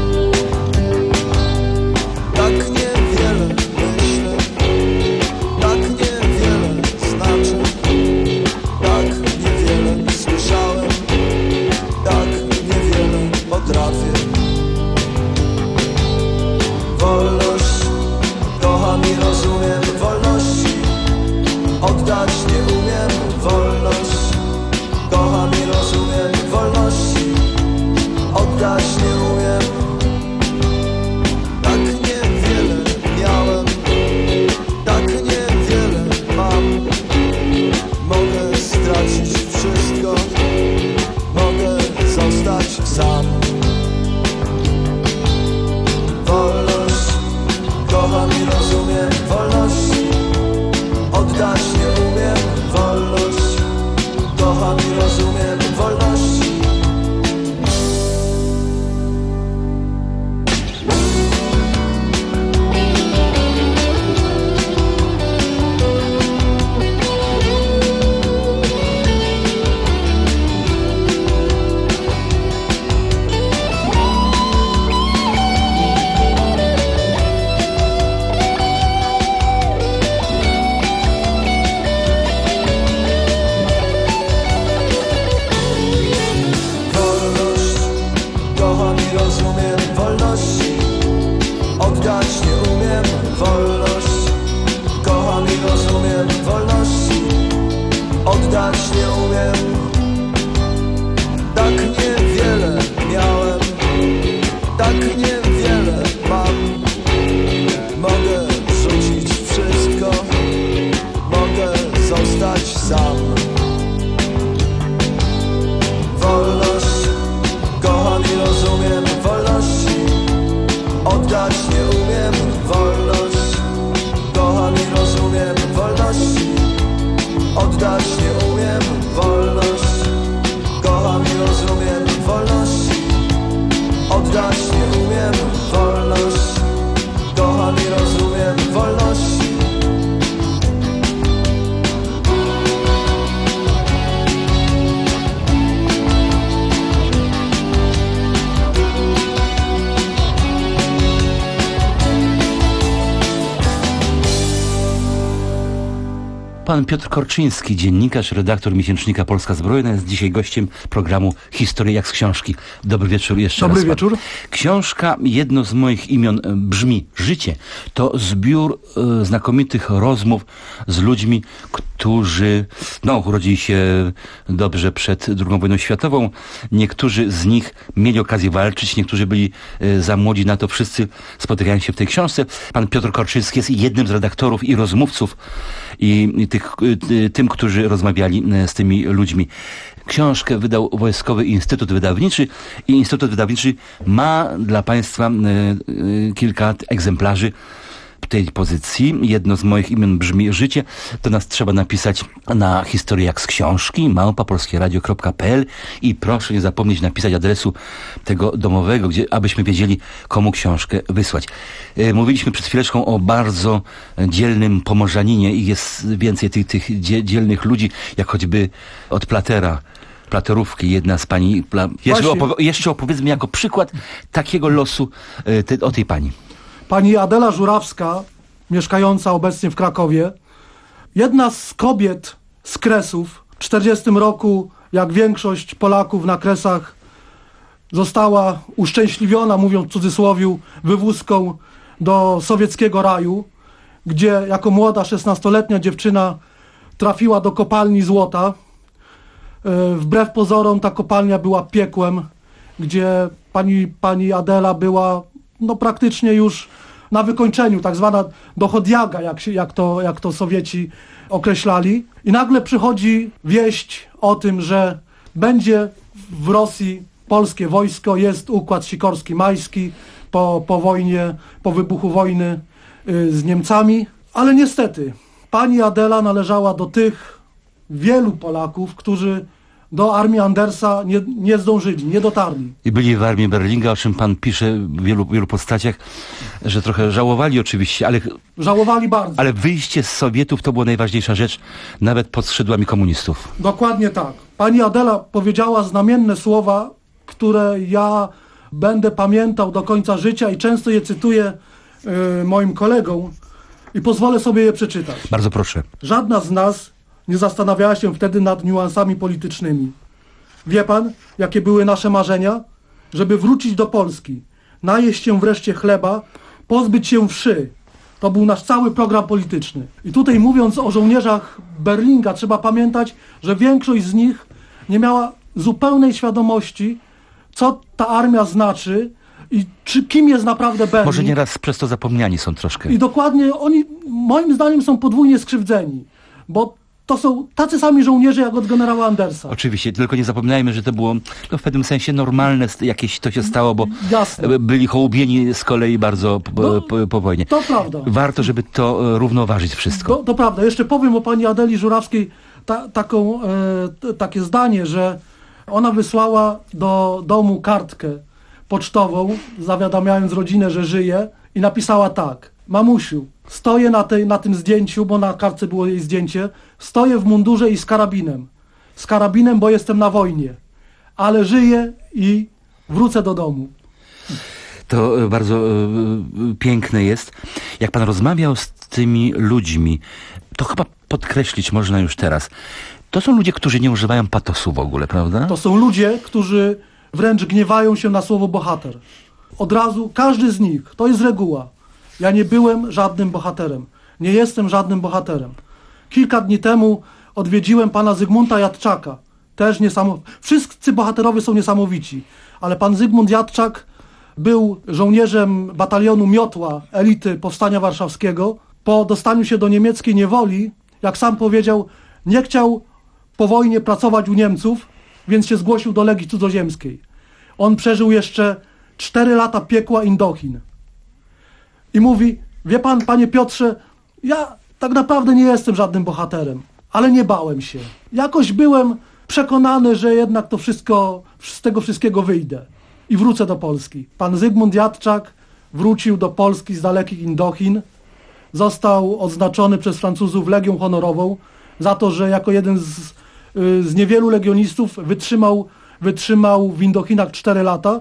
Tak niewiele myślę, tak niewiele znaczy, tak niewiele słyszałem, tak niewiele potrafię. Wolność kocham i rozumiem, wolności oddać nie umiem. Wolność kocham i rozumiem, wolności oddać nie umiem. Tak niewiele miałem, tak niewiele mam. Mogę stracić wszystko, mogę zostać sam. Wolność kocham i rozumiem, wolności oddać nie umiem. Wolność kocham i rozumiem, wolności. Oddać nie umiem, wolność kocham i rozumiem, wolności oddać nie umiem. Tak niewiele miałem, tak niewiele mam. Mogę rzucić wszystko, mogę zostać sam. Wolność kocham i rozumiem, wolności oddać nie umiem. Wolność kocham i rozumiem, wolności oddać nie umiem. Wolność kocham i rozumiem, wolności oddać nie umiem. Wolność kocham i rozumiem, wolności. pan Piotr Korczyński, dziennikarz, redaktor miesięcznika Polska Zbrojna, jest dzisiaj gościem programu Historia jak z książki. Dobry wieczór jeszcze Dobry raz. Dobry wieczór. Książka, jedno z moich imion brzmi Życie. To zbiór e, znakomitych rozmów z ludźmi, którzy no, urodzili się dobrze przed drugą wojną światową. Niektórzy z nich mieli okazję walczyć, niektórzy byli e, za młodzi na to. Wszyscy spotykają się w tej książce. Pan Piotr Korczyński jest jednym z redaktorów i rozmówców i, i tych, y, tym, którzy rozmawiali z tymi ludźmi. Książkę wydał Wojskowy Instytut Wydawniczy i Instytut Wydawniczy ma dla Państwa y, y, kilka egzemplarzy tej pozycji. Jedno z moich imion brzmi Życie. Do nas trzeba napisać na historię jak z książki małpa polskieradio kropka p l i proszę nie zapomnieć napisać adresu tego domowego, gdzie abyśmy wiedzieli, komu książkę wysłać. E, mówiliśmy przed chwileczką o bardzo dzielnym Pomorzaninie i jest więcej tych, tych dzielnych ludzi, jak choćby od Platera. Platerówki, jedna z pani... Pla... Jeszcze, opow- jeszcze opowiedzmy jako przykład takiego losu e, te, o tej pani. Pani Adela Żurawska, mieszkająca obecnie w Krakowie, jedna z kobiet z Kresów, w czterdziestym roku, jak większość Polaków na Kresach, została uszczęśliwiona, mówiąc w cudzysłowiu, wywózką do sowieckiego raju, gdzie jako młoda szesnastoletnia dziewczyna trafiła do kopalni złota. Wbrew pozorom ta kopalnia była piekłem, gdzie pani, pani Adela była no praktycznie już na wykończeniu, tak zwana dochodjaga, jak, się, jak, to, jak to Sowieci określali. I nagle przychodzi wieść o tym, że będzie w Rosji polskie wojsko, jest układ Sikorski-Majski po, po wojnie, po wybuchu wojny y, z Niemcami. Ale niestety pani Adela należała do tych wielu Polaków, którzy do armii Andersa nie, nie zdążyli, nie dotarli. I byli w armii Berlinga, o czym pan pisze w wielu, wielu postaciach, że trochę żałowali oczywiście, ale... Żałowali bardzo. Ale wyjście z Sowietów to była najważniejsza rzecz, nawet pod skrzydłami komunistów. Dokładnie tak. Pani Adela powiedziała znamienne słowa, które ja będę pamiętał do końca życia i często je cytuję y, moim kolegom i pozwolę sobie je przeczytać. Bardzo proszę. Żadna z nas nie zastanawiała się wtedy nad niuansami politycznymi. Wie pan, jakie były nasze marzenia? Żeby wrócić do Polski, najeść się wreszcie chleba, pozbyć się wszy. To był nasz cały program polityczny. I tutaj mówiąc o żołnierzach Berlinga, trzeba pamiętać, że większość z nich nie miała zupełnej świadomości, co ta armia znaczy i czy, kim jest naprawdę Berlin. Może nieraz przez to zapomniani są troszkę. I dokładnie oni, moim zdaniem, są podwójnie skrzywdzeni, bo to są tacy sami żołnierze jak od generała Andersa. Oczywiście, tylko nie zapominajmy, że to było no, w pewnym sensie normalne jakieś to się stało, bo Jasne. byli hołubieni z kolei bardzo po, no, po, po wojnie. To prawda. Warto, żeby to równoważyć wszystko. To, to prawda. Jeszcze powiem o pani Adeli Żurawskiej ta, taką, e, takie zdanie, że ona wysłała do domu kartkę pocztową, zawiadamiając rodzinę, że żyje i napisała tak. Mamusiu, stoję na, tej, na tym zdjęciu, bo na kartce było jej zdjęcie, stoję w mundurze i z karabinem. Z karabinem, bo jestem na wojnie. Ale żyję i wrócę do domu. To bardzo y, piękne jest. Jak pan rozmawiał z tymi ludźmi, to chyba podkreślić można już teraz. To są ludzie, którzy nie używają patosu w ogóle, prawda? To są ludzie, którzy wręcz gniewają się na słowo bohater. Od razu, każdy z nich, to jest reguła. Ja nie byłem żadnym bohaterem. Nie jestem żadnym bohaterem. Kilka dni temu odwiedziłem pana Zygmunta Jadczaka. Też niesamowity. Wszyscy bohaterowie są niesamowici. Ale pan Zygmunt Jadczak był żołnierzem batalionu Miotła, elity Powstania Warszawskiego. Po dostaniu się do niemieckiej niewoli, jak sam powiedział, nie chciał po wojnie pracować u Niemców, więc się zgłosił do Legii Cudzoziemskiej. On przeżył jeszcze cztery lata piekła Indochin. I mówi, wie pan, panie Piotrze, ja tak naprawdę nie jestem żadnym bohaterem, ale nie bałem się. Jakoś byłem przekonany, że jednak to wszystko, z tego wszystkiego wyjdę i wrócę do Polski. Pan Zygmunt Jadczak wrócił do Polski z dalekich Indochin, został odznaczony przez Francuzów Legią Honorową za to, że jako jeden z, z niewielu legionistów wytrzymał, wytrzymał w Indochinach cztery lata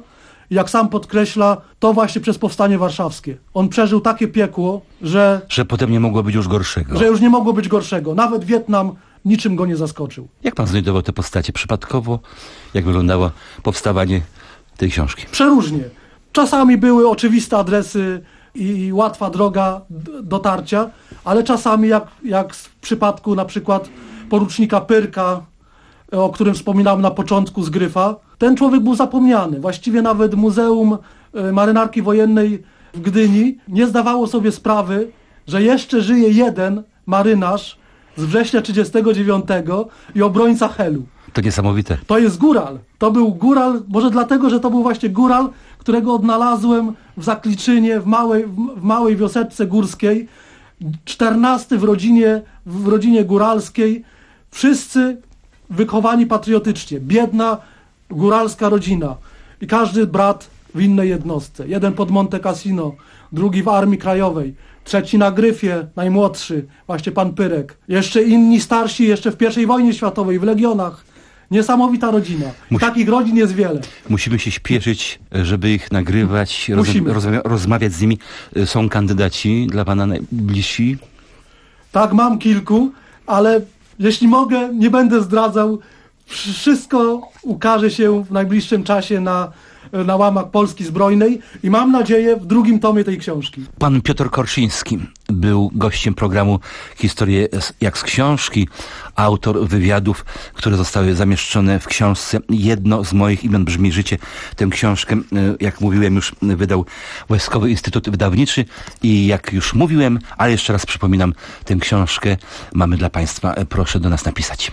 I jak sam podkreśla, to właśnie przez Powstanie Warszawskie. On przeżył takie piekło, że... Że potem nie mogło być już gorszego. Że już nie mogło być gorszego. Nawet Wietnam niczym go nie zaskoczył. Jak pan znajdował te postacie przypadkowo? Jak wyglądało powstawanie tej książki? Przeróżnie. Czasami były oczywiste adresy i łatwa droga dotarcia, ale czasami, jak, jak w przypadku na przykład porucznika Pyrka, o którym wspominałem na początku z Gryfa, ten człowiek był zapomniany. Właściwie nawet Muzeum Marynarki Wojennej w Gdyni nie zdawało sobie sprawy, że jeszcze żyje jeden marynarz z września trzydziestego dziewiątego i obrońca Helu. To niesamowite. To jest góral. To był góral, może dlatego, że to był właśnie góral, którego odnalazłem w Zakliczynie, w małej, w małej wioseczce górskiej. czternasty w rodzinie, w rodzinie góralskiej. Wszyscy wychowani patriotycznie. Biedna góralska rodzina. I każdy brat w innej jednostce. Jeden pod Monte Cassino, drugi w Armii Krajowej, trzeci na Gryfie, najmłodszy, właśnie pan Pyrek. Jeszcze inni starsi, jeszcze w pierwszej wojnie światowej, w Legionach. Niesamowita rodzina. Musi... Takich rodzin jest wiele. Musimy się śpieszyć, żeby ich nagrywać, roz... rozmawia... rozmawiać z nimi. Są kandydaci dla pana najbliżsi? Tak, mam kilku, ale jeśli mogę, nie będę zdradzał. Wszystko ukaże się w najbliższym czasie na, na łamach Polski Zbrojnej i mam nadzieję w drugim tomie tej książki. Pan Piotr Korszyński był gościem programu Historie jak z książki, autor wywiadów, które zostały zamieszczone w książce Jedno z moich imion brzmi życie. Tę książkę, jak mówiłem, już wydał Wojskowy Instytut Wydawniczy i jak już mówiłem, ale jeszcze raz przypominam, tę książkę mamy dla państwa. Proszę do nas napisać.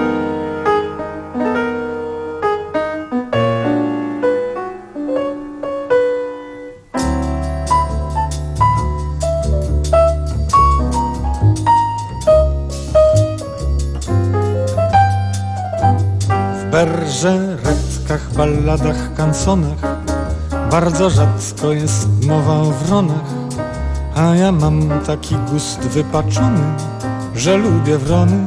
Berżeretkach, balladach, kansonach bardzo rzadko jest mowa o wronach, a ja mam taki gust wypaczony, że lubię wrony.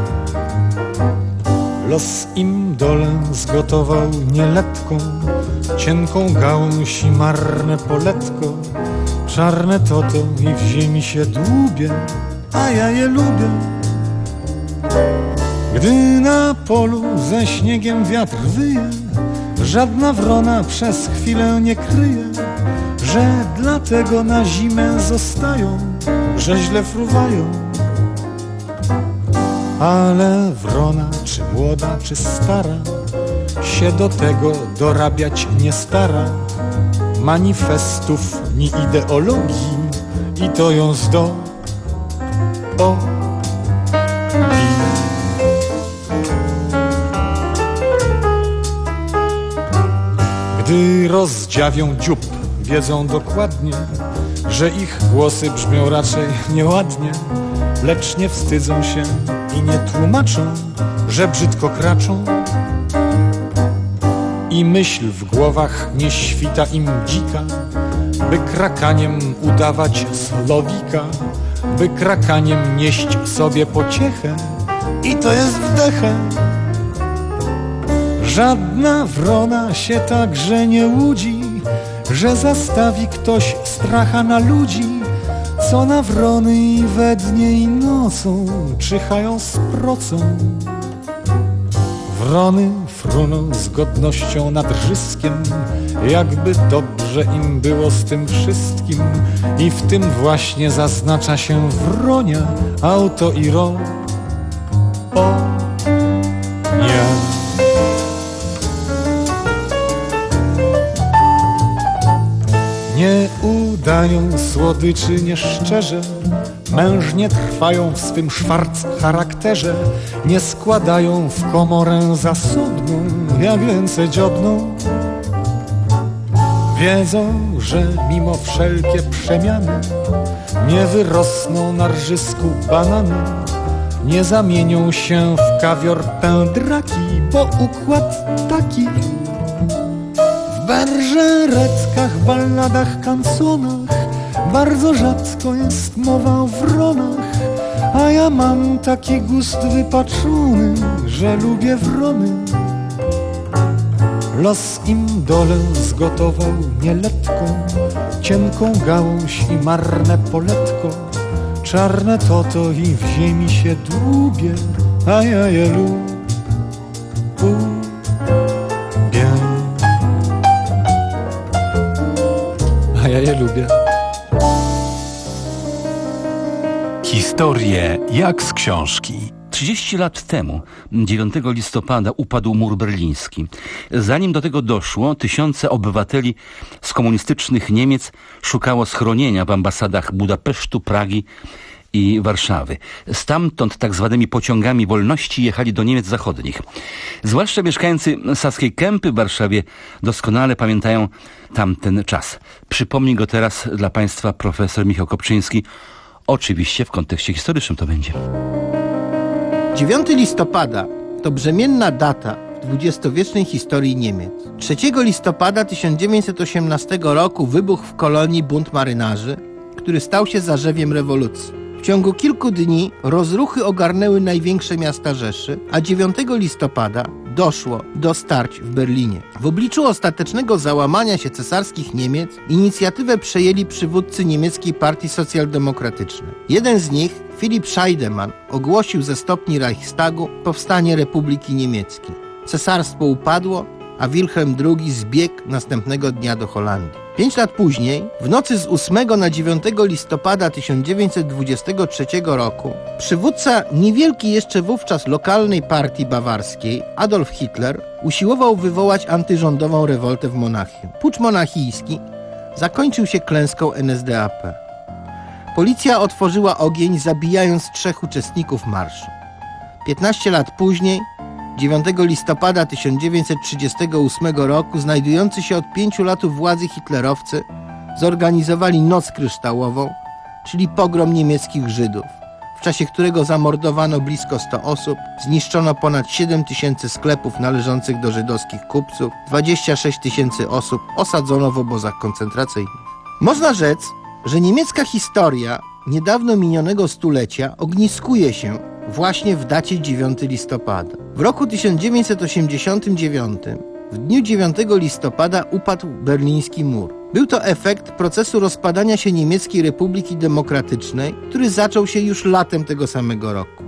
Los im dole zgotował nieletką, cienką gałąź i marne poletko, czarne toto i w ziemi się dłubie, a ja je lubię. Gdy na polu ze śniegiem wiatr wyje, żadna wrona przez chwilę nie kryje, że dlatego na zimę zostają, że źle fruwają. Ale wrona, czy młoda, czy stara, się do tego dorabiać nie stara. Manifestów ni ideologii i to ją zdo o Gdy rozdziawią dziób, wiedzą dokładnie, że ich głosy brzmią raczej nieładnie, lecz nie wstydzą się i nie tłumaczą, że brzydko kraczą. I myśl w głowach nie świta im dzika, by krakaniem udawać słowika, by krakaniem nieść sobie pociechę i to jest wdechę. Żadna wrona się także nie łudzi, że zastawi ktoś stracha na ludzi, co na wrony i we dnie i nocą czyhają z procą. Wrony fruną z godnością nad rzyskiem, jakby dobrze im było z tym wszystkim, i w tym właśnie zaznacza się wronia autoiro. O nie. Nie udają słodyczy nieszczerze, mężnie trwają w swym szwarc charakterze, nie składają w komorę zasobną, jak ręce dziobną. Wiedzą, że mimo wszelkie przemiany nie wyrosną na rżysku banany, nie zamienią się w kawior pędraki, bo układ taki. W berżeretkach, balladach, kansonach bardzo rzadko jest mowa o wronach, a ja mam taki gust wypaczony, że lubię wrony. Los im dole zgotował nieletką, cienką gałąź i marne poletko. Czarne to to i w ziemi się dłubie, a ja je lubię. A ja je lubię. Historie jak z książki. trzydzieści lat temu, dziewiątego listopada, upadł mur berliński. Zanim do tego doszło, tysiące obywateli z komunistycznych Niemiec szukało schronienia w ambasadach Budapesztu, Pragi i Warszawy. Stamtąd tak zwanymi pociągami wolności jechali do Niemiec zachodnich. Zwłaszcza mieszkańcy Saskiej Kępy w Warszawie doskonale pamiętają tamten czas. Przypomni go teraz dla Państwa profesor Michał Kopczyński. Oczywiście w kontekście historycznym to będzie. dziewiątego listopada to brzemienna data w dwudziestowiecznej historii Niemiec. trzeciego listopada tysiąc dziewięćset osiemnastego roku wybuchł w Kolonii bunt marynarzy, który stał się zarzewiem rewolucji. W ciągu kilku dni rozruchy ogarnęły największe miasta Rzeszy, a dziewiątego listopada doszło do starć w Berlinie. W obliczu ostatecznego załamania się cesarskich Niemiec inicjatywę przejęli przywódcy niemieckiej partii socjaldemokratycznej. Jeden z nich, Philipp Scheidemann, ogłosił ze stopni Reichstagu powstanie Republiki Niemieckiej. Cesarstwo upadło, a Wilhelm drugi zbiegł następnego dnia do Holandii. Pięć lat później, w nocy z ósmego na dziewiątego listopada tysiąc dziewięćset dwudziestego trzeciego roku, przywódca niewielkiej jeszcze wówczas lokalnej partii bawarskiej, Adolf Hitler, usiłował wywołać antyrządową rewoltę w Monachium. Pucz monachijski zakończył się klęską N S D A P. Policja otworzyła ogień, zabijając trzech uczestników marszu. piętnaście lat później, dziewiątego listopada tysiąc dziewięćset trzydziestego ósmego roku, znajdujący się od pięciu lat u władzy hitlerowcy zorganizowali Noc Kryształową, czyli pogrom niemieckich Żydów, w czasie którego zamordowano blisko stu osób, zniszczono ponad siedem tysięcy sklepów należących do żydowskich kupców, dwadzieścia sześć tysięcy osób osadzono w obozach koncentracyjnych. Można rzec, że niemiecka historia niedawno minionego stulecia ogniskuje się właśnie w dacie dziewiątego listopada. W roku tysiąc dziewięćset osiemdziesiątym dziewiątym, w dniu dziewiątego listopada, upadł berliński mur. Był to efekt procesu rozpadania się Niemieckiej Republiki Demokratycznej, który zaczął się już latem tego samego roku.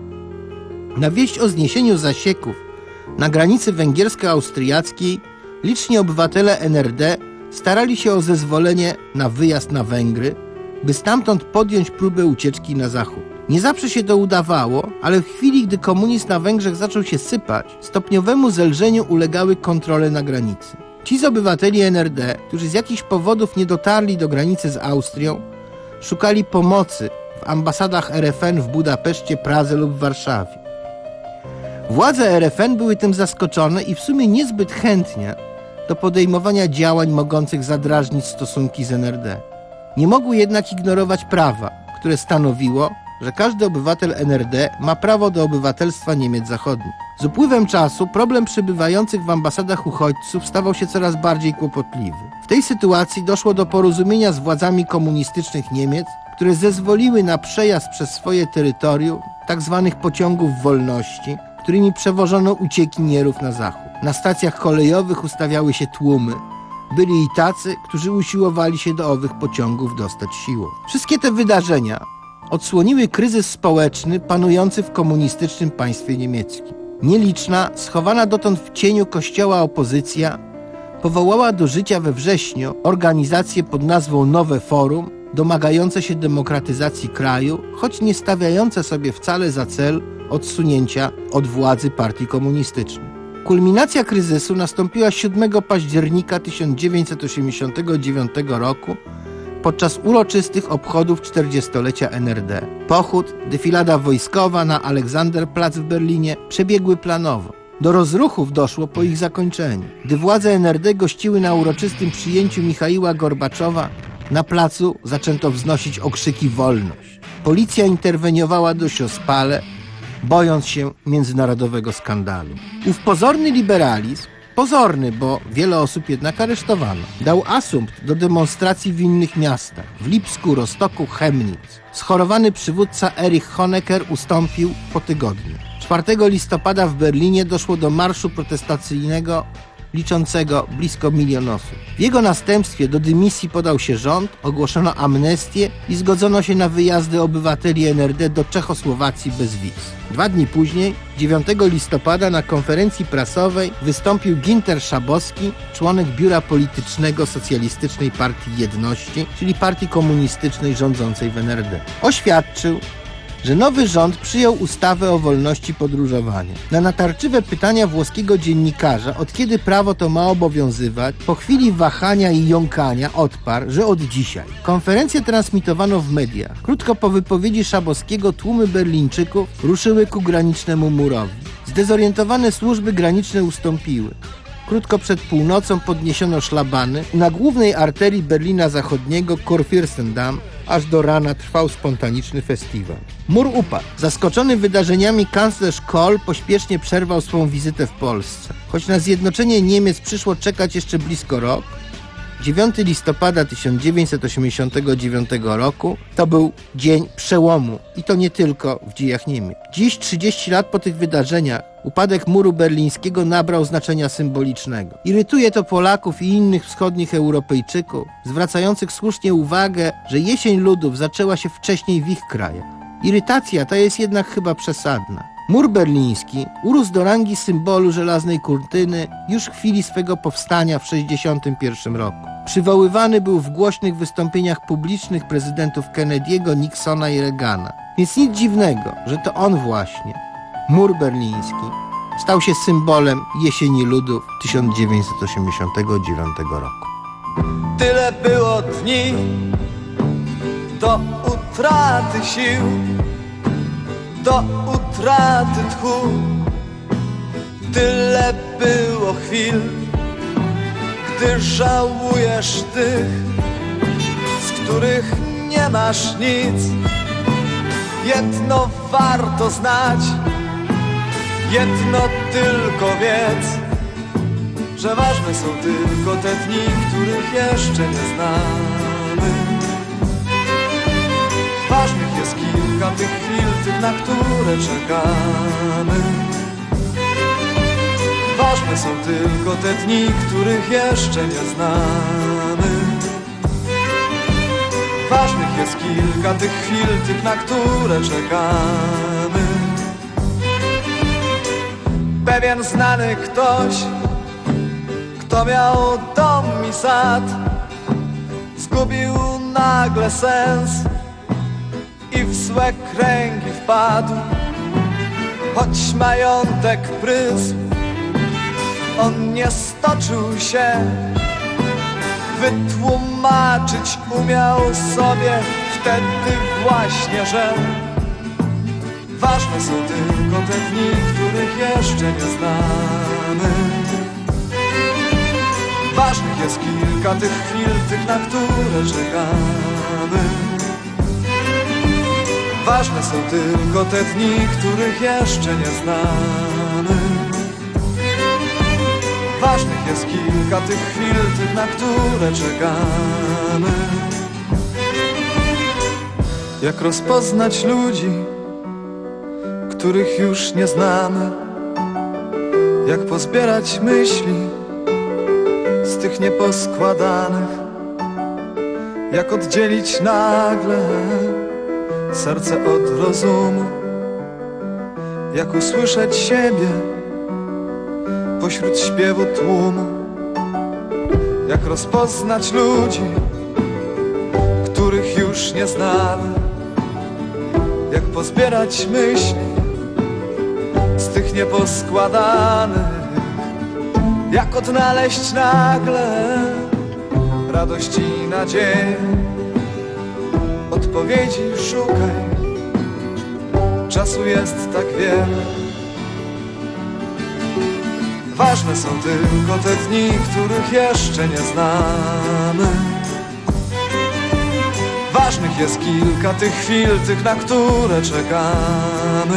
Na wieść o zniesieniu zasieków na granicy węgiersko-austriackiej liczni obywatele N R D starali się o zezwolenie na wyjazd na Węgry, by stamtąd podjąć próbę ucieczki na zachód. Nie zawsze się to udawało, ale w chwili, gdy komunizm na Węgrzech zaczął się sypać, stopniowemu zelżeniu ulegały kontrole na granicy. Ci z obywateli N R D, którzy z jakichś powodów nie dotarli do granicy z Austrią, szukali pomocy w ambasadach R F N w Budapeszcie, Pradze lub Warszawie. Władze R F N były tym zaskoczone i w sumie niezbyt chętnie do podejmowania działań mogących zadrażnić stosunki z N R D. Nie mogły jednak ignorować prawa, które stanowiło, że każdy obywatel N R D ma prawo do obywatelstwa Niemiec Zachodnich. Z upływem czasu problem przybywających w ambasadach uchodźców stawał się coraz bardziej kłopotliwy. W tej sytuacji doszło do porozumienia z władzami komunistycznych Niemiec, które zezwoliły na przejazd przez swoje terytorium tzw. pociągów wolności, którymi przewożono uciekinierów na zachód. Na stacjach kolejowych ustawiały się tłumy. Byli i tacy, którzy usiłowali się do owych pociągów dostać siłą. Wszystkie te wydarzenia odsłoniły kryzys społeczny panujący w komunistycznym państwie niemieckim. Nieliczna, schowana dotąd w cieniu kościoła opozycja powołała do życia we wrześniu organizację pod nazwą Nowe Forum, domagające się demokratyzacji kraju, choć nie stawiające sobie wcale za cel odsunięcia od władzy partii komunistycznej. Kulminacja kryzysu nastąpiła siódmego października tysiąc dziewięćset osiemdziesiątego dziewiątego roku podczas uroczystych obchodów czterdziestolecia N R D. Pochód, defilada wojskowa na Alexanderplatz w Berlinie przebiegły planowo. Do rozruchów doszło po ich zakończeniu. Gdy władze N R D gościły na uroczystym przyjęciu Michaiła Gorbaczowa, na placu zaczęto wznosić okrzyki wolność. Policja interweniowała dość ospale, bojąc się międzynarodowego skandalu. Ów pozorny liberalizm, pozorny, bo wiele osób jednak aresztowano, dał asumpt do demonstracji w innych miastach, w Lipsku, Rostoku, Chemnitz. Schorowany przywódca Erich Honecker ustąpił po tygodniu. czwartego listopada w Berlinie doszło do marszu protestacyjnego liczącego blisko milion osób. W jego następstwie do dymisji podał się rząd, ogłoszono amnestię i zgodzono się na wyjazdy obywateli N R D do Czechosłowacji bez wiz. Dwa dni później, dziewiątego listopada, na konferencji prasowej wystąpił Ginter Szabowski, członek biura politycznego Socjalistycznej Partii Jedności, czyli partii komunistycznej rządzącej w N R D. Oświadczył, że nowy rząd przyjął ustawę o wolności podróżowania. Na natarczywe pytania włoskiego dziennikarza, od kiedy prawo to ma obowiązywać, po chwili wahania i jąkania odparł, że od dzisiaj. Konferencję transmitowano w mediach. Krótko po wypowiedzi Szabowskiego tłumy Berlińczyków ruszyły ku granicznemu murowi. Zdezorientowane służby graniczne ustąpiły. Krótko przed północą podniesiono szlabany i na głównej arterii Berlina Zachodniego, Kurfürstendamm, aż do rana trwał spontaniczny festiwal. Mur upadł. Zaskoczony wydarzeniami kanclerz Kohl pośpiesznie przerwał swą wizytę w Polsce. Choć na zjednoczenie Niemiec przyszło czekać jeszcze blisko rok, dziewiątego listopada tysiąc dziewięćset osiemdziesiątego dziewiątego roku to był dzień przełomu i to nie tylko w dziejach Niemiec. Dziś, trzydzieści lat po tych wydarzeniach, upadek muru berlińskiego nabrał znaczenia symbolicznego. Irytuje to Polaków i innych wschodnich Europejczyków, zwracających słusznie uwagę, że jesień ludów zaczęła się wcześniej w ich krajach. Irytacja ta jest jednak chyba przesadna. Mur berliński urósł do rangi symbolu żelaznej kurtyny już w chwili swego powstania w sześćdziesiątym pierwszym roku. Przywoływany był w głośnych wystąpieniach publicznych prezydentów Kennedy'ego, Nixona i Reagana. Więc nic dziwnego, że to on właśnie, mur berliński, stał się symbolem jesieni ludów tysiąc dziewięćset osiemdziesiątego dziewiątego roku. Tyle było dni do utraty sił, do utraty tchu. Tyle było chwil, gdy żałujesz tych, z których nie masz nic. Jedno warto znać, jedno tylko wiedz, że ważne są tylko te dni, których jeszcze nie znamy. Ważnych jest kilka tych chwil, tych, na które czekamy. Ważne są tylko te dni, których jeszcze nie znamy. Ważnych jest kilka tych chwil, tych, na które czekamy. Pewien znany ktoś, kto miał dom i sad, zgubił nagle sens i w złe kręgi wpadł. Choć majątek prysł, on nie stoczył się, wytłumaczyć umiał sobie wtedy właśnie, że ważne są tylko te dni, których jeszcze nie znamy. Ważnych jest kilka tych chwil, tych, na które czekamy. Ważne są tylko te dni, których jeszcze nie znamy. Ważnych jest kilka tych chwil, tych, na które czekamy. Jak rozpoznać ludzi, których już nie znamy? Jak pozbierać myśli z tych nieposkładanych? Jak oddzielić nagle serce od rozumu? Jak usłyszeć siebie pośród śpiewu tłumu? Jak rozpoznać ludzi, których już nie znamy? Jak pozbierać myśli z tych nieposkładanych? Jak odnaleźć nagle radość i nadzieję? Odpowiedzi szukaj, czasu jest tak wiele. Ważne są tylko te dni, których jeszcze nie znamy. Ważnych jest kilka tych chwil, tych, na które czekamy.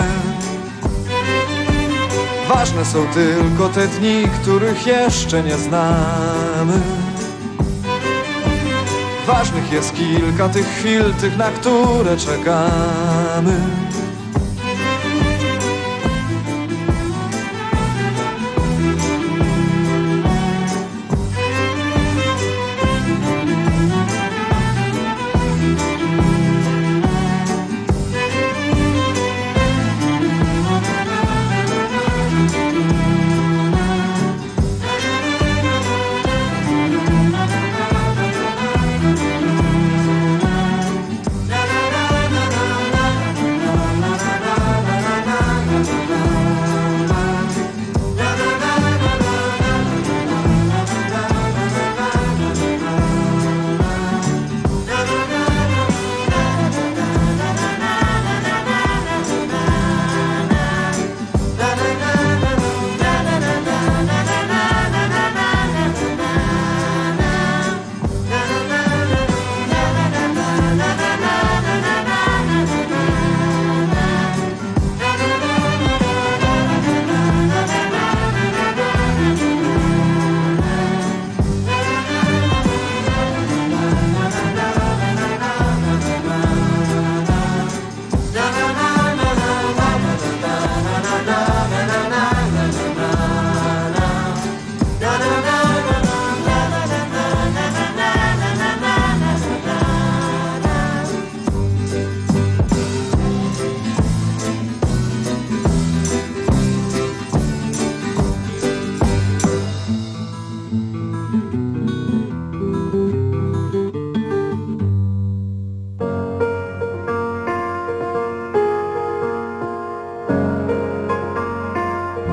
Ważne są tylko te dni, których jeszcze nie znamy. Ważnych jest kilka tych chwil, tych, na które czekamy.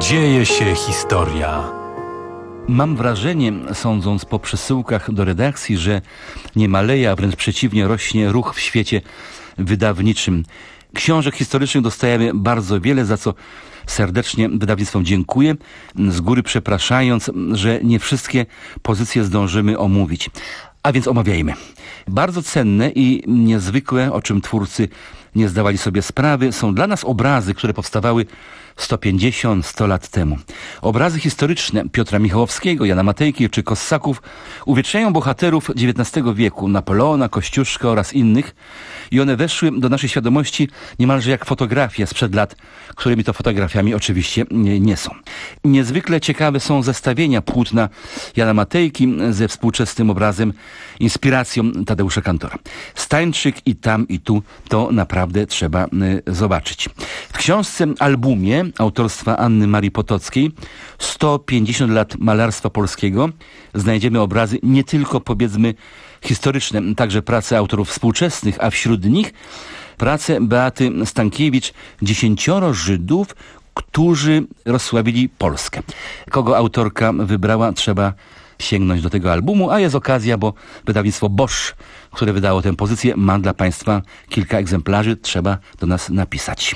Dzieje się historia. Mam wrażenie, sądząc po przesyłkach do redakcji, że nie maleje, a wręcz przeciwnie, rośnie ruch w świecie wydawniczym. Książek historycznych dostajemy bardzo wiele, za co serdecznie wydawnictwom dziękuję, z góry przepraszając, że nie wszystkie pozycje zdążymy omówić. A więc omawiajmy. Bardzo cenne i niezwykłe, o czym twórcy nie zdawali sobie sprawy, są dla nas obrazy, które powstawały sto pięćdziesiąt sto lat temu. Obrazy historyczne Piotra Michałowskiego, Jana Matejki czy Kossaków uwieczniają bohaterów dziewiętnastego wieku, Napoleona, Kościuszkę oraz innych, i one weszły do naszej świadomości niemalże jak fotografie sprzed lat, którymi to fotografiami oczywiście nie, nie są. Niezwykle ciekawe są zestawienia płótna Jana Matejki ze współczesnym obrazem, inspiracją Tadeusza Kantora. Stańczyk i tam i tu to naprawdę trzeba y, zobaczyć. W książce Albumie autorstwa Anny Marii Potockiej sto pięćdziesiąt lat malarstwa polskiego znajdziemy obrazy nie tylko, powiedzmy, historyczne, także prace autorów współczesnych, a wśród nich prace Beaty Stankiewicz Dziesięcioro Żydów, którzy rozsławili Polskę. Kogo autorka wybrała, trzeba sięgnąć do tego albumu, a jest okazja, bo wydawnictwo Bosch, które wydało tę pozycję, ma dla Państwa kilka egzemplarzy, trzeba do nas napisać.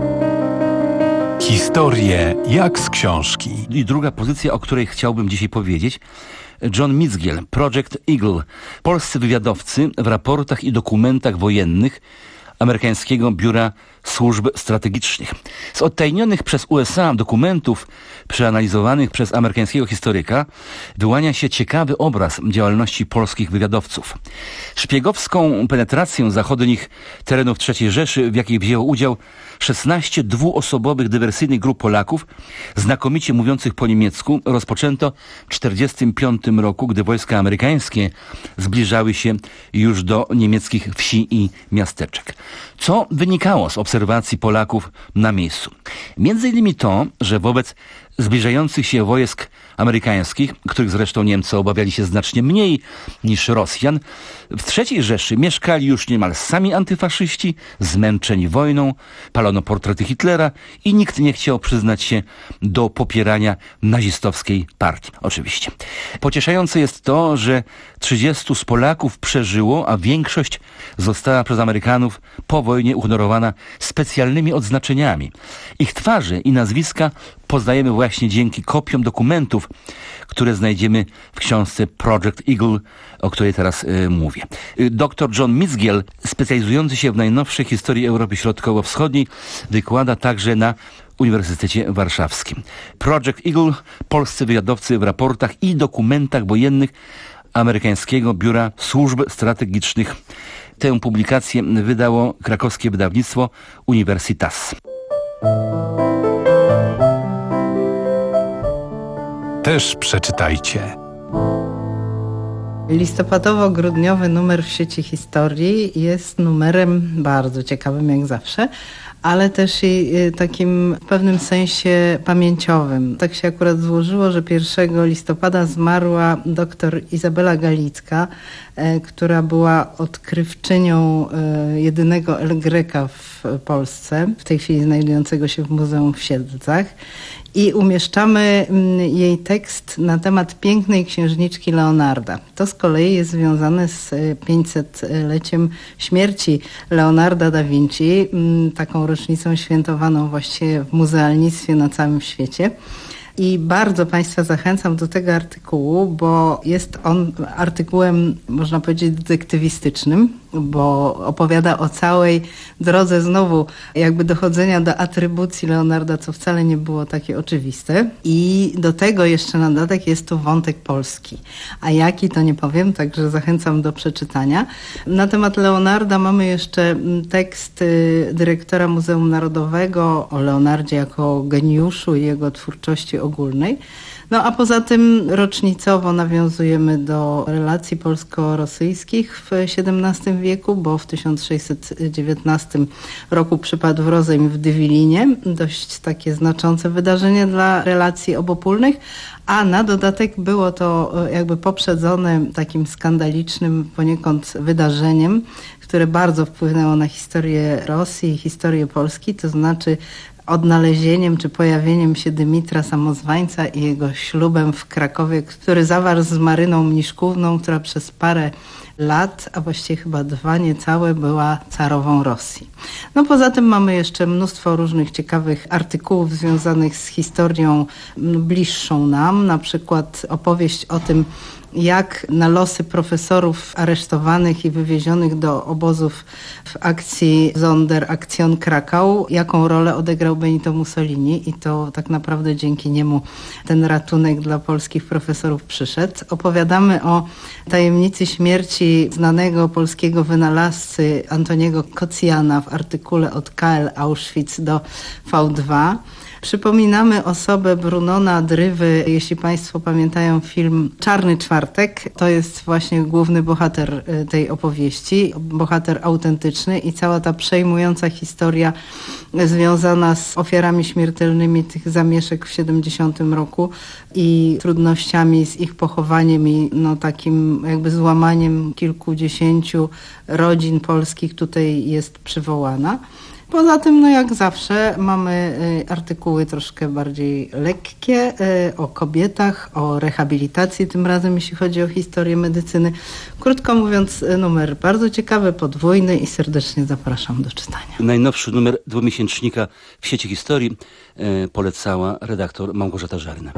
Historie jak z książki. I druga pozycja, o której chciałbym dzisiaj powiedzieć, John Mitzgiel, Project Eagle. Polscy wywiadowcy w raportach i dokumentach wojennych amerykańskiego Biura Służb Strategicznych. Z odtajnionych przez U S A dokumentów przeanalizowanych przez amerykańskiego historyka wyłania się ciekawy obraz działalności polskich wywiadowców. Szpiegowską penetrację zachodnich terenów trzeciej Rzeszy, w jakiej wzięło udział szesnaście dwuosobowych dywersyjnych grup Polaków, znakomicie mówiących po niemiecku, rozpoczęto w tysiąc dziewięćset czterdziestym piątym roku, gdy wojska amerykańskie zbliżały się już do niemieckich wsi i miasteczek. Co wynikało z obserwacji Polaków na miejscu? Między innymi to, że wobec zbliżających się wojsk amerykańskich, których zresztą Niemcy obawiali się znacznie mniej niż Rosjan, w trzeciej Rzeszy mieszkali już niemal sami antyfaszyści, zmęczeni wojną, palono portrety Hitlera i nikt nie chciał przyznać się do popierania nazistowskiej partii. Oczywiście. Pocieszające jest to, że trzydziestu z Polaków przeżyło, a większość została przez Amerykanów po wojnie uhonorowana specjalnymi odznaczeniami. Ich twarze i nazwiska poznajemy właśnie dzięki kopiom dokumentów, które znajdziemy w książce Project Eagle, o której teraz y, mówię. Doktor John Mitzgiel, specjalizujący się w najnowszej historii Europy Środkowo-Wschodniej, wykłada także na Uniwersytecie Warszawskim. Project Eagle, polscy wywiadowcy w raportach i dokumentach wojennych amerykańskiego Biura Służb Strategicznych. Tę publikację wydało krakowskie wydawnictwo Universitas. Też przeczytajcie. Listopadowo-grudniowy numer w sieci historii jest numerem bardzo ciekawym jak zawsze, ale też i takim w pewnym sensie pamięciowym. Tak się akurat złożyło, że pierwszego listopada zmarła dr Izabela Galicka, która była odkrywczynią jedynego El Greca w Polsce, w tej chwili znajdującego się w Muzeum w Siedlcach. I umieszczamy jej tekst na temat pięknej księżniczki Leonarda. To z kolei jest związane z pięćsetleciem śmierci Leonarda da Vinci, taką rocznicą świętowaną właściwie w muzealnictwie na całym świecie. I bardzo Państwa zachęcam do tego artykułu, bo jest on artykułem, można powiedzieć, detektywistycznym, bo opowiada o całej drodze znowu jakby dochodzenia do atrybucji Leonarda, co wcale nie było takie oczywiste. I do tego jeszcze na dodatek jest tu wątek polski. A jaki, to nie powiem, także zachęcam do przeczytania. Na temat Leonarda mamy jeszcze tekst dyrektora Muzeum Narodowego o Leonardzie jako geniuszu i jego twórczości ogólnej. No a poza tym rocznicowo nawiązujemy do relacji polsko-rosyjskich w siedemnastym wieku, bo w tysiąc sześćset dziewiętnastym roku przypadł rozejm w Dywilinie. Dość takie znaczące wydarzenie dla relacji obopólnych, a na dodatek było to jakby poprzedzone takim skandalicznym poniekąd wydarzeniem, które bardzo wpłynęło na historię Rosji i historię Polski, to znaczy odnalezieniem czy pojawieniem się Dymitra Samozwańca i jego ślubem w Krakowie, który zawarł z Maryną Mniszkówną, która przez parę lat, a właściwie chyba dwa niecałe, była carową Rosji. No poza tym mamy jeszcze mnóstwo różnych ciekawych artykułów związanych z historią bliższą nam, na przykład opowieść o tym, jak na losy profesorów aresztowanych i wywiezionych do obozów w akcji Sonderaktion Krakau, jaką rolę odegrał Benito Mussolini i to tak naprawdę dzięki niemu ten ratunek dla polskich profesorów przyszedł. Opowiadamy o tajemnicy śmierci znanego polskiego wynalazcy Antoniego Kocjana w artykule Od K L Auschwitz do V dwa. Przypominamy osobę Brunona Drywy, jeśli Państwo pamiętają film Czarny Czwartek. To jest właśnie główny bohater tej opowieści, bohater autentyczny i cała ta przejmująca historia związana z ofiarami śmiertelnymi tych zamieszek w siedemdziesiątym roku i trudnościami z ich pochowaniem i no, takim jakby złamaniem kilkudziesięciu rodzin polskich tutaj jest przywołana. Poza tym, no jak zawsze, mamy y, artykuły troszkę bardziej lekkie y, o kobietach, o rehabilitacji, tym razem jeśli chodzi o historię medycyny. Krótko mówiąc, numer bardzo ciekawy, podwójny i serdecznie zapraszam do czytania. Najnowszy numer dwumiesięcznika w sieci historii y, polecała redaktor Małgorzata Żarna.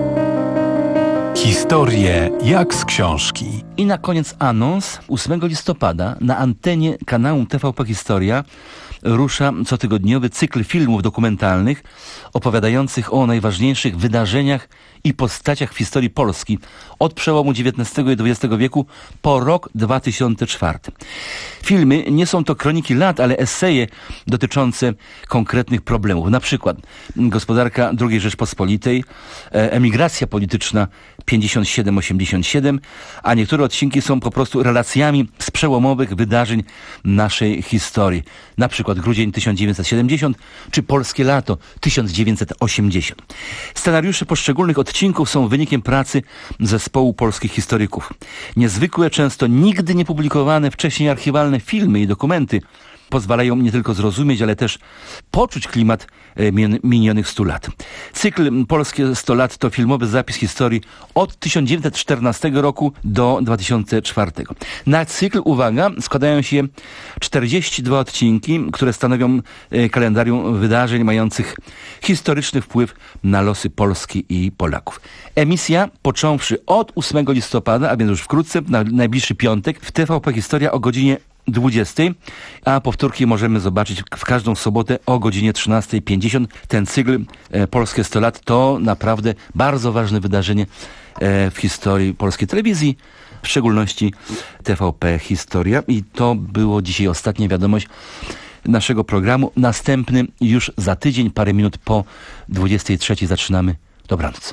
Historie jak z książki. I na koniec anons. ósmego listopada na antenie kanału T V P Historia rusza cotygodniowy cykl filmów dokumentalnych opowiadających o najważniejszych wydarzeniach i postaciach w historii Polski od przełomu dziewiętnastego i dwudziestego wieku po rok dwa tysiące czwarty. Filmy nie są to kroniki lat, ale eseje dotyczące konkretnych problemów. Na przykład gospodarka drugiej Rzeczpospolitej, emigracja polityczna pięćdziesiąt siedem osiemdziesiąt siedem, a niektóre odcinki są po prostu relacjami z przełomowych wydarzeń naszej historii. Na przykład grudzień tysiąc dziewięćset siedemdziesiąt czy polskie lato tysiąc dziewięćset osiemdziesiąt. Scenariusze poszczególnych odcinków są wynikiem pracy zespołu polskich historyków. Niezwykłe, często nigdy nie publikowane wcześniej archiwalne filmy i dokumenty pozwalają nie tylko zrozumieć, ale też poczuć klimat minionych stu lat. Cykl Polskie sto lat to filmowy zapis historii od tysiąc dziewięćset czternastego roku do dwa tysiące czwartego. Na cykl, uwaga, składają się czterdzieści dwa odcinki, które stanowią kalendarium wydarzeń mających historyczny wpływ na losy Polski i Polaków. Emisja, począwszy od ósmego listopada, a więc już wkrótce, na najbliższy piątek, w T V P Historia o godzinie dwudziestej, a powtórki możemy zobaczyć w każdą sobotę o godzinie trzynastej pięćdziesiąt. Ten cykl e, Polskie sto lat to naprawdę bardzo ważne wydarzenie e, w historii polskiej telewizji, w szczególności T V P Historia. I to było dzisiaj ostatnia wiadomość naszego programu. Następny już za tydzień, parę minut po dwudziestej trzeciej zaczynamy. Dobranoc.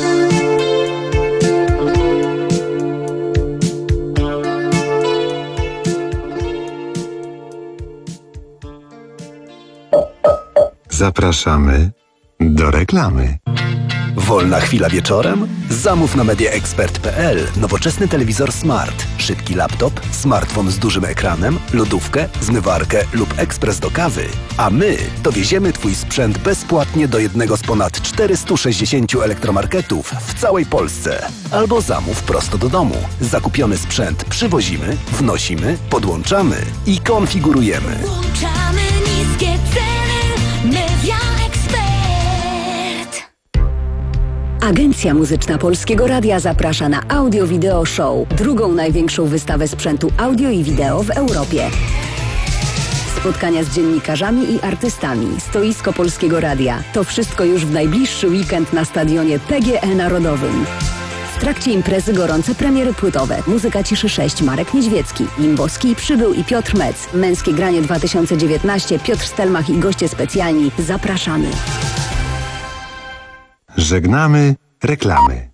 Zapraszamy do reklamy. Wolna chwila wieczorem? Zamów na mediaexpert kropka p l nowoczesny telewizor smart, szybki laptop, smartfon z dużym ekranem, lodówkę, zmywarkę lub ekspres do kawy. A my dowieziemy Twój sprzęt bezpłatnie do jednego z ponad czterystu sześćdziesięciu elektromarketów w całej Polsce. Albo zamów prosto do domu. Zakupiony sprzęt przywozimy, wnosimy, podłączamy i konfigurujemy. Włączamy niskie ceny. Media Expert. Agencja Muzyczna Polskiego Radia zaprasza na Audio Video Show, drugą największą wystawę sprzętu audio i wideo w Europie. Spotkania z dziennikarzami i artystami, stoisko Polskiego Radia. To wszystko już w najbliższy weekend na stadionie P G E Narodowym. W trakcie imprezy gorące premiery płytowe. Muzyka Ciszy sześć, Marek Niedźwiecki, Limbowski, Przybył i Piotr Mec. Męskie granie dwa tysiące dziewiętnaście, Piotr Stelmach i goście specjalni. Zapraszamy. Żegnamy reklamy.